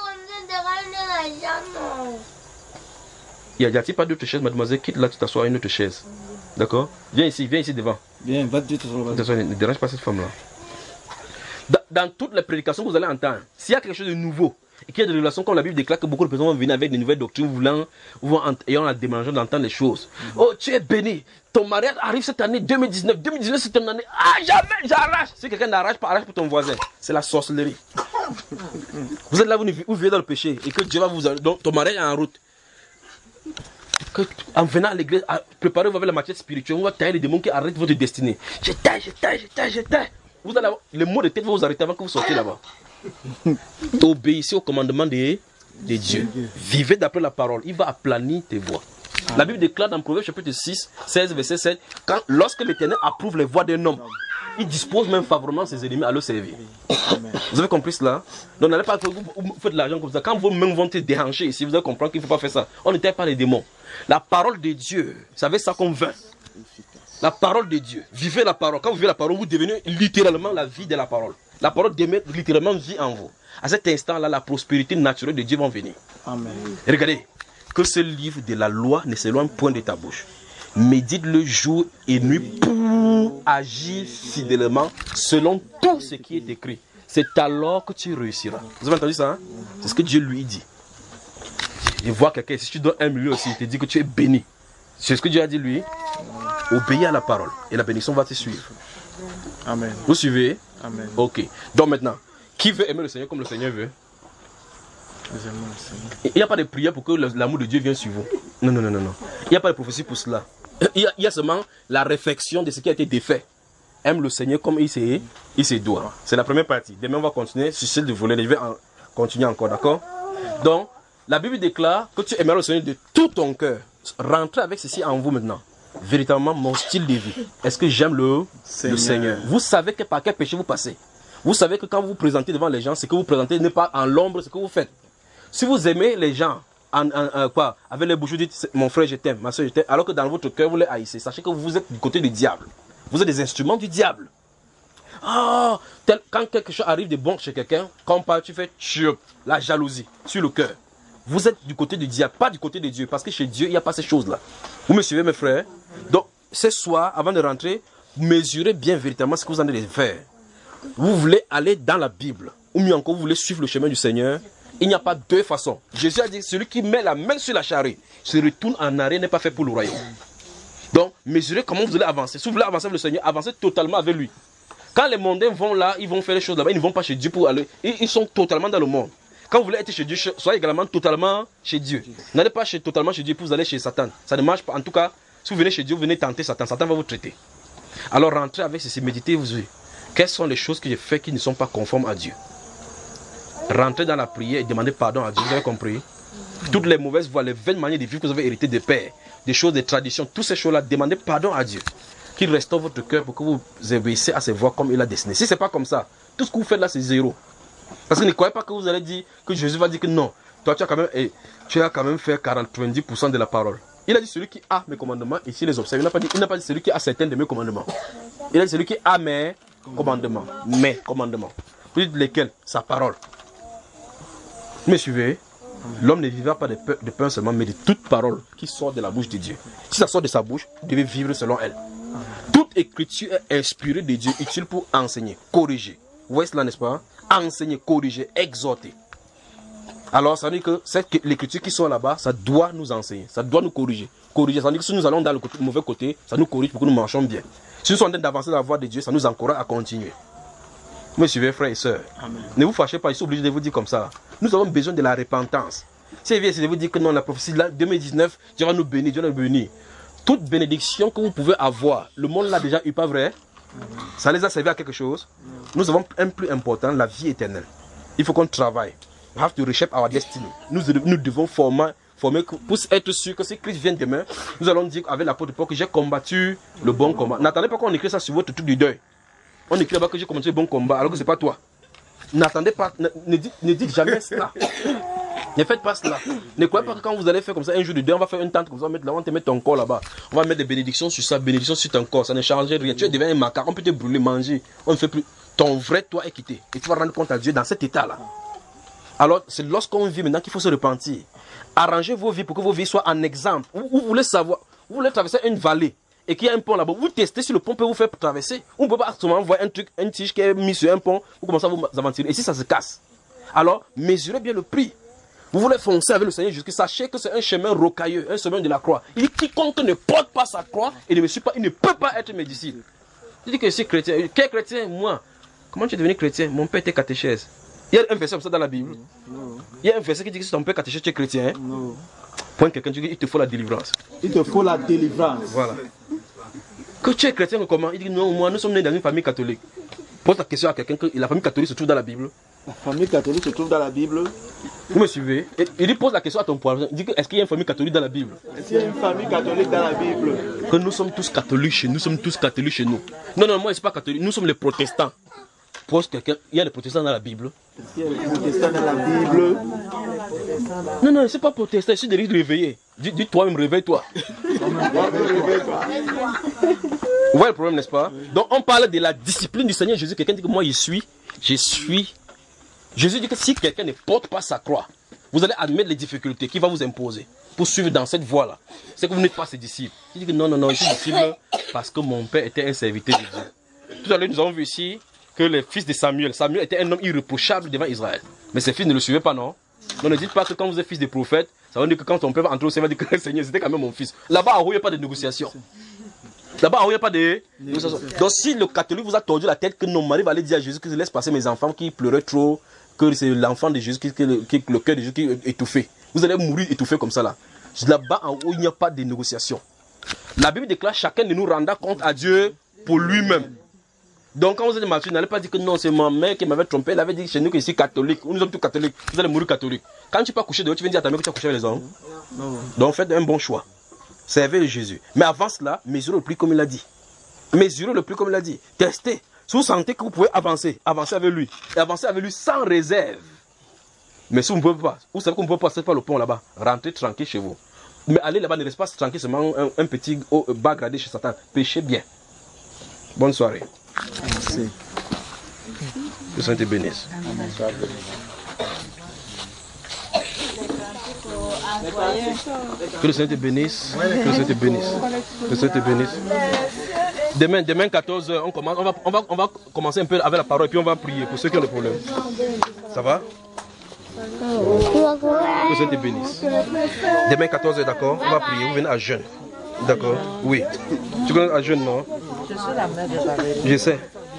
Il n'y a-t-il pas d'autre chaise, mademoiselle? Quitte là, tu t'assois à une autre chaise. D'accord? Viens ici, viens ici devant. Viens, va te t'asseoir. Ne dérange pas cette femme-là. Dans, dans toutes les prédications que vous allez entendre, s'il y a quelque chose de nouveau, et qu'il y a des relations comme la Bible déclare que beaucoup de personnes vont venir avec des nouvelles doctrines, voulant, ou ayant la démangeance d'entendre les choses. Mm-hmm. Oh, tu es béni, ton mariage arrive cette année deux mille dix-neuf, deux mille dix-neuf c'est ton année, ah jamais, j'arrache. Si quelqu'un n'arrache pas, arrache pour ton voisin. C'est la sorcellerie. Vous êtes là, vous, vous vivez dans le péché, et que Dieu va vous... Donc ton mariage est en route. Que, en venant à l'église, préparez-vous avec la matière spirituelle, on va tailler les démons qui arrêtent votre destinée. Je taille, je taille, je taille, je taille. Vous allez avoir, les mots de tête vont vous arrêter avant que vous sortiez là-bas. Obéissez au commandement de, de Dieu. Vivez d'après la parole. Il va aplanir tes voies. La Bible déclare dans Proverbe chapitre six, seize, verset sept, quand, lorsque l'Éternel approuve les voies d'un homme, il dispose même favorablement ses ennemis à le servir. Vous avez compris cela? Donc n'allez pas vous faites de l'argent comme ça. Quand vos mains vont te déhancher ici, vous allez comprendre qu'il ne faut pas faire ça. On ne taille pas les démons. La parole de Dieu, c'est avec ça qu'on vainc. La parole de Dieu. Vivez la parole. Quand vous vivez la parole, vous devenez littéralement la vie de la parole. La parole demet littéralement vie en vous. À cet instant-là, la prospérité naturelle de Dieu va venir. Amen. Regardez, que ce livre de la loi ne s'éloigne point de ta bouche. Médite-le jour et nuit pour agir fidèlement selon tout ce qui est écrit. C'est alors que tu réussiras. Vous avez entendu ça? Hein? C'est ce que Dieu lui dit. Et vois quelqu'un, si tu donnes un million aussi, il te dit que tu es béni. C'est ce que Dieu a dit lui. Obéis à la parole et la bénédiction va te suivre. Amen. Vous suivez? Amen. Ok. Donc maintenant, qui veut aimer le Seigneur comme le Seigneur veut? Il n'y a pas de prière pour que l'amour de Dieu vienne sur vous. Non, non, non, non, non. Il n'y a pas de prophétie pour cela. Il y, a, il y a seulement la réflexion de ce qui a été défait. Aime le Seigneur comme il se, il se doit. C'est la première partie. Demain, on va continuer sur celle de voler. Je vais en continuer encore, d'accord? Donc, la Bible déclare que tu aimeras le Seigneur de tout ton cœur. Rentrez avec ceci en vous maintenant. Véritablement, mon style de vie. Est-ce que j'aime le Seigneur. le Seigneur? Vous savez que par quel péché vous passez. Vous savez que quand vous vous présentez devant les gens, ce que vous présentez n'est pas en l'ombre ce que vous faites. Si vous aimez les gens, en, en, en, quoi, avec les bouches, vous dites mon frère je t'aime, ma soeur je t'aime, alors que dans votre cœur vous les haïssez. Sachez que vous êtes du côté du diable. Vous êtes des instruments du diable. Oh, tel, quand quelque chose arrive de bon chez quelqu'un, quand tu fais tchoup, la jalousie sur le cœur. Vous êtes du côté du diable, pas du côté de Dieu, parce que chez Dieu, il n'y a pas ces choses-là. Vous me suivez, mes frères? Donc, ce soir, avant de rentrer, mesurez bien véritablement ce que vous en allez faire. Vous voulez aller dans la Bible, ou mieux encore, vous voulez suivre le chemin du Seigneur. Il n'y a pas deux façons. Jésus a dit, celui qui met la main sur la charrue, se retourne en arrière, n'est pas fait pour le royaume. Donc, mesurez comment vous allez avancer. Si vous voulez avancer avec le Seigneur, avancez totalement avec lui. Quand les mondains vont là, ils vont faire les choses là-bas, ils ne vont pas chez Dieu pour aller. Ils, ils sont totalement dans le monde. Quand vous voulez être chez Dieu, soyez également totalement chez Dieu. N'allez pas chez, totalement chez Dieu pour vous aller chez Satan. Ça ne marche pas. En tout cas, si vous venez chez Dieu, vous venez tenter Satan. Satan va vous traiter. Alors rentrez avec ceci, méditez, vous voyez. Quelles sont les choses que j'ai faites qui ne sont pas conformes à Dieu? Rentrez dans la prière et demandez pardon à Dieu. Vous avez compris? Toutes les mauvaises voies, les vaines manières de vivre que vous avez héritées des pères, des choses, des traditions, toutes ces choses-là, demandez pardon à Dieu. Qu'il restaure votre cœur pour que vous obéissiez à ses voies comme il a dessiné. Si ce n'est pas comme ça, tout ce que vous faites là, c'est zéro. Parce que ne croyez pas que vous allez dire que Jésus va dire que non. Toi, tu as quand même, eh, tu as quand même fait quatre-vingt-dix pour cent de la parole. Il a dit celui qui a mes commandements, ici les observe. Il n'a pas dit, il n'a pas dit celui qui a certains de mes commandements. Il a dit celui qui a mes commandements. Mes commandements. Vous dites lesquels? Sa parole. Vous me suivez? L'homme ne vivra pas de, peu, de pain seulement, mais de toute parole qui sort de la bouche de Dieu. Si ça sort de sa bouche, vous devez vivre selon elle. Toute écriture est inspirée de Dieu, utile pour enseigner, corriger. Vous voyez cela, n'est-ce pas? Enseigner, corriger, exhorter. Alors, ça veut dire que l'écriture qui sort là-bas, ça doit nous enseigner, ça doit nous corriger. Corriger, ça veut dire que si nous allons dans le, côté, le mauvais côté, ça nous corrige pour que nous marchons bien. Si nous sommes en train d'avancer dans la voie de Dieu, ça nous encourage à continuer. Vous me suivez, frères et sœurs? Amen. Ne vous fâchez pas, je suis obligé de vous dire comme ça. Nous avons besoin de la repentance. Si il vient de vous dire que non, la prophétie de deux mille dix-neuf, Dieu va nous bénir, Dieu va nous bénir. Toute bénédiction que vous pouvez avoir, le monde l'a déjà eu, pas vrai? Ça les a servi à quelque chose? Nous avons un plus important, la vie éternelle. Il faut qu'on travaille. We have to reshape our destiny. Nous, nous devons former, former pour être sûr que si Christ vient demain, nous allons dire avec l'apôtre Paul que j'ai combattu le bon combat. N'attendez pas qu'on écrit ça sur votre truc du deuil. On écrit là-bas que j'ai combattu le bon combat alors que ce n'est pas toi. N'attendez pas, ne, ne, dites, ne dites jamais cela. Ne faites pas cela. Ne croyez pas que quand vous allez faire comme ça un jour de deuil, on va faire une tente comme ça, on va, mettre, on va te mettre ton corps là-bas. On va mettre des bénédictions sur ça, bénédictions sur ton corps. Ça ne change rien. Tu deviens un macaron, on peut te brûler, manger. On ne fait plus. Ton vrai toi est quitté. Et tu vas rendre compte à Dieu dans cet état-là. Alors, c'est lorsqu'on vit maintenant qu'il faut se repentir. Arrangez vos vies pour que vos vies soient en exemple. Vous, vous voulez savoir, vous voulez traverser une vallée et qu'il y a un pont là-bas. Vous testez si le pont peut vous faire traverser. On ne peut pas seulement voir un truc, une tige qui est mise sur un pont, vous commencez à vous aventurer. Et si ça se casse, alors mesurez bien le prix. Vous voulez foncer avec le Seigneur jusqu'à sachez que c'est un chemin rocailleux, un chemin de la croix. Il dit quiconque ne porte pas sa croix et ne me suit pas, il ne peut pas être mes disciples. Il dit que je suis chrétien. Quel chrétien? Moi. Comment tu es devenu chrétien? Mon père était catéchèse. Il y a un verset comme ça dans la Bible. Non. Il y a un verset qui dit que si ton père catéchèse, tu es chrétien. Hein? Non. Point quelqu'un, tu dis il te faut la délivrance. Il te faut la délivrance. Voilà. Que tu es chrétien, comment? Il dit non, moi, nous sommes nés dans une famille catholique. Pose la question à quelqu'un que la famille catholique se trouve dans la Bible. La famille catholique se trouve dans la Bible. Vous me suivez? Et, il dit pose la question à ton poids. Il dit est-ce qu'il y a une famille catholique dans la Bible? Est-ce qu'il y a une famille catholique dans la Bible? Que nous sommes tous catholiques chez nous, nous sommes tous catholiques chez nous. Non, non, moi, je ne suis pas catholique. Nous sommes les protestants. Pose quelqu'un. Il y a des protestants dans la Bible. Est-ce qu'il y a des protestants dans la Bible? Non, non, je ne suis pas protestant. Je suis des réveillés. Dis, dis toi-même, réveille-toi. Vous voyez le problème, n'est-ce pas? Donc, on parle de la discipline du Seigneur Jésus. Quelqu'un dit que moi, je suis. Je suis. Jésus dit que si quelqu'un ne porte pas sa croix, vous allez admettre les difficultés qu'il va vous imposer pour suivre dans cette voie-là. C'est que vous n'êtes pas ses disciples. Il dit que non, non, non, je suis disciple parce que mon père était un serviteur de Dieu. Tout à l'heure, nous avons vu ici que les fils de Samuel, Samuel était un homme irréprochable devant Israël. Mais ses fils ne le suivaient pas, non? Donc ne dites pas que quand vous êtes fils de prophète, ça veut dire que quand ton père va entrer au Seigneur, il va dire que le Seigneur, c'était quand même mon fils. Là-bas, il n'y a pas de négociation. Là-bas, il n'y a pas de négociation. Donc si le catholique vous a tordu la tête, que non, Marie va aller dire à Jésus que je laisse passer mes enfants qui pleuraient trop, que c'est l'enfant de Jésus, qui, qui, qui, le cœur de Jésus qui est étouffé. Vous allez mourir étouffé comme ça là. Là-bas, en haut, il n'y a pas de négociation. La Bible déclare chacun de nous rendra compte à Dieu pour lui-même. Donc quand vous êtes mature, n'allez pas dire que non, c'est ma mère qui m'avait trompé. Elle avait dit chez nous que je suis catholique. Nous sommes tous catholiques. Vous allez mourir catholique. Quand tu peux coucher dehors, tu viens dire à ta mère que tu as couché avec les hommes. Non. Donc faites un bon choix. Servez Jésus. Mais avant cela, mesurez le prix comme il a dit. Mesurez le prix comme il a dit. Testez. Si vous sentez que vous pouvez avancer, avancez avec lui. Et avancez avec lui sans réserve. Mais si vous ne pouvez pas, vous savez que vous ne pouvez pas passer par le pont là-bas. Rentrez tranquille chez vous. Mais allez là-bas, ne restez pas tranquille seulement un, un petit oh, bas gradé chez Satan. Péchez bien. Bonne soirée. Merci. Que le Seigneur te bénisse. Que le Seigneur te bénisse. Que le Seigneur te bénisse. Que le Seigneur te bénisse. Demain, demain quatorze heures, on, commence, on, va, on, va, on va commencer un peu avec la parole et puis on va prier pour ceux qui ont des problèmes. Ça va? Que Dieu te bénisse. Demain quatorze heures, d'accord? On va prier, vous venez à jeûne. D'accord? Oui. Tu connais à jeûne, non? Je suis la mère de Valérie. Je sais.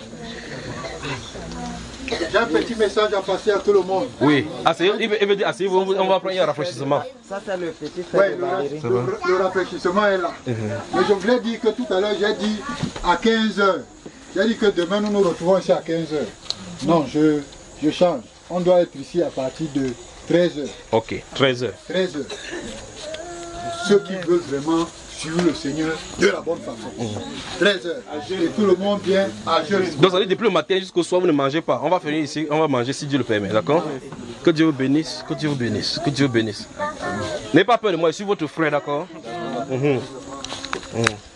J'ai un petit message à passer à tout le monde. Oui. Asseyez, il, veut, il veut dire asseyez-vous, on va prendre un rafraîchissement. Ça, c'est le petit frère Oui, de Valérie. le, le, le rafraîchissement est là. Uh-huh. Mais je voulais dire que tout à l'heure, j'ai dit à quinze heures. J'ai dit que demain, nous nous retrouvons ici à quinze heures. Non, je, je change. On doit être ici à partir de treize heures. Ok, treize heures. treize heures. Ceux qui veulent vraiment suivre le Seigneur de la bonne façon. Uh-huh. treize heures. Et tout le monde vient à jeûner. Donc ça veut dire depuis le matin jusqu'au soir, vous ne mangez pas. On va venir ici, on va manger si Dieu le permet, d'accord? Que Dieu vous bénisse, que Dieu vous bénisse, que Dieu vous bénisse. N'ayez pas peur de moi, je suis votre frère, d'accord? Uh-huh. Uh-huh.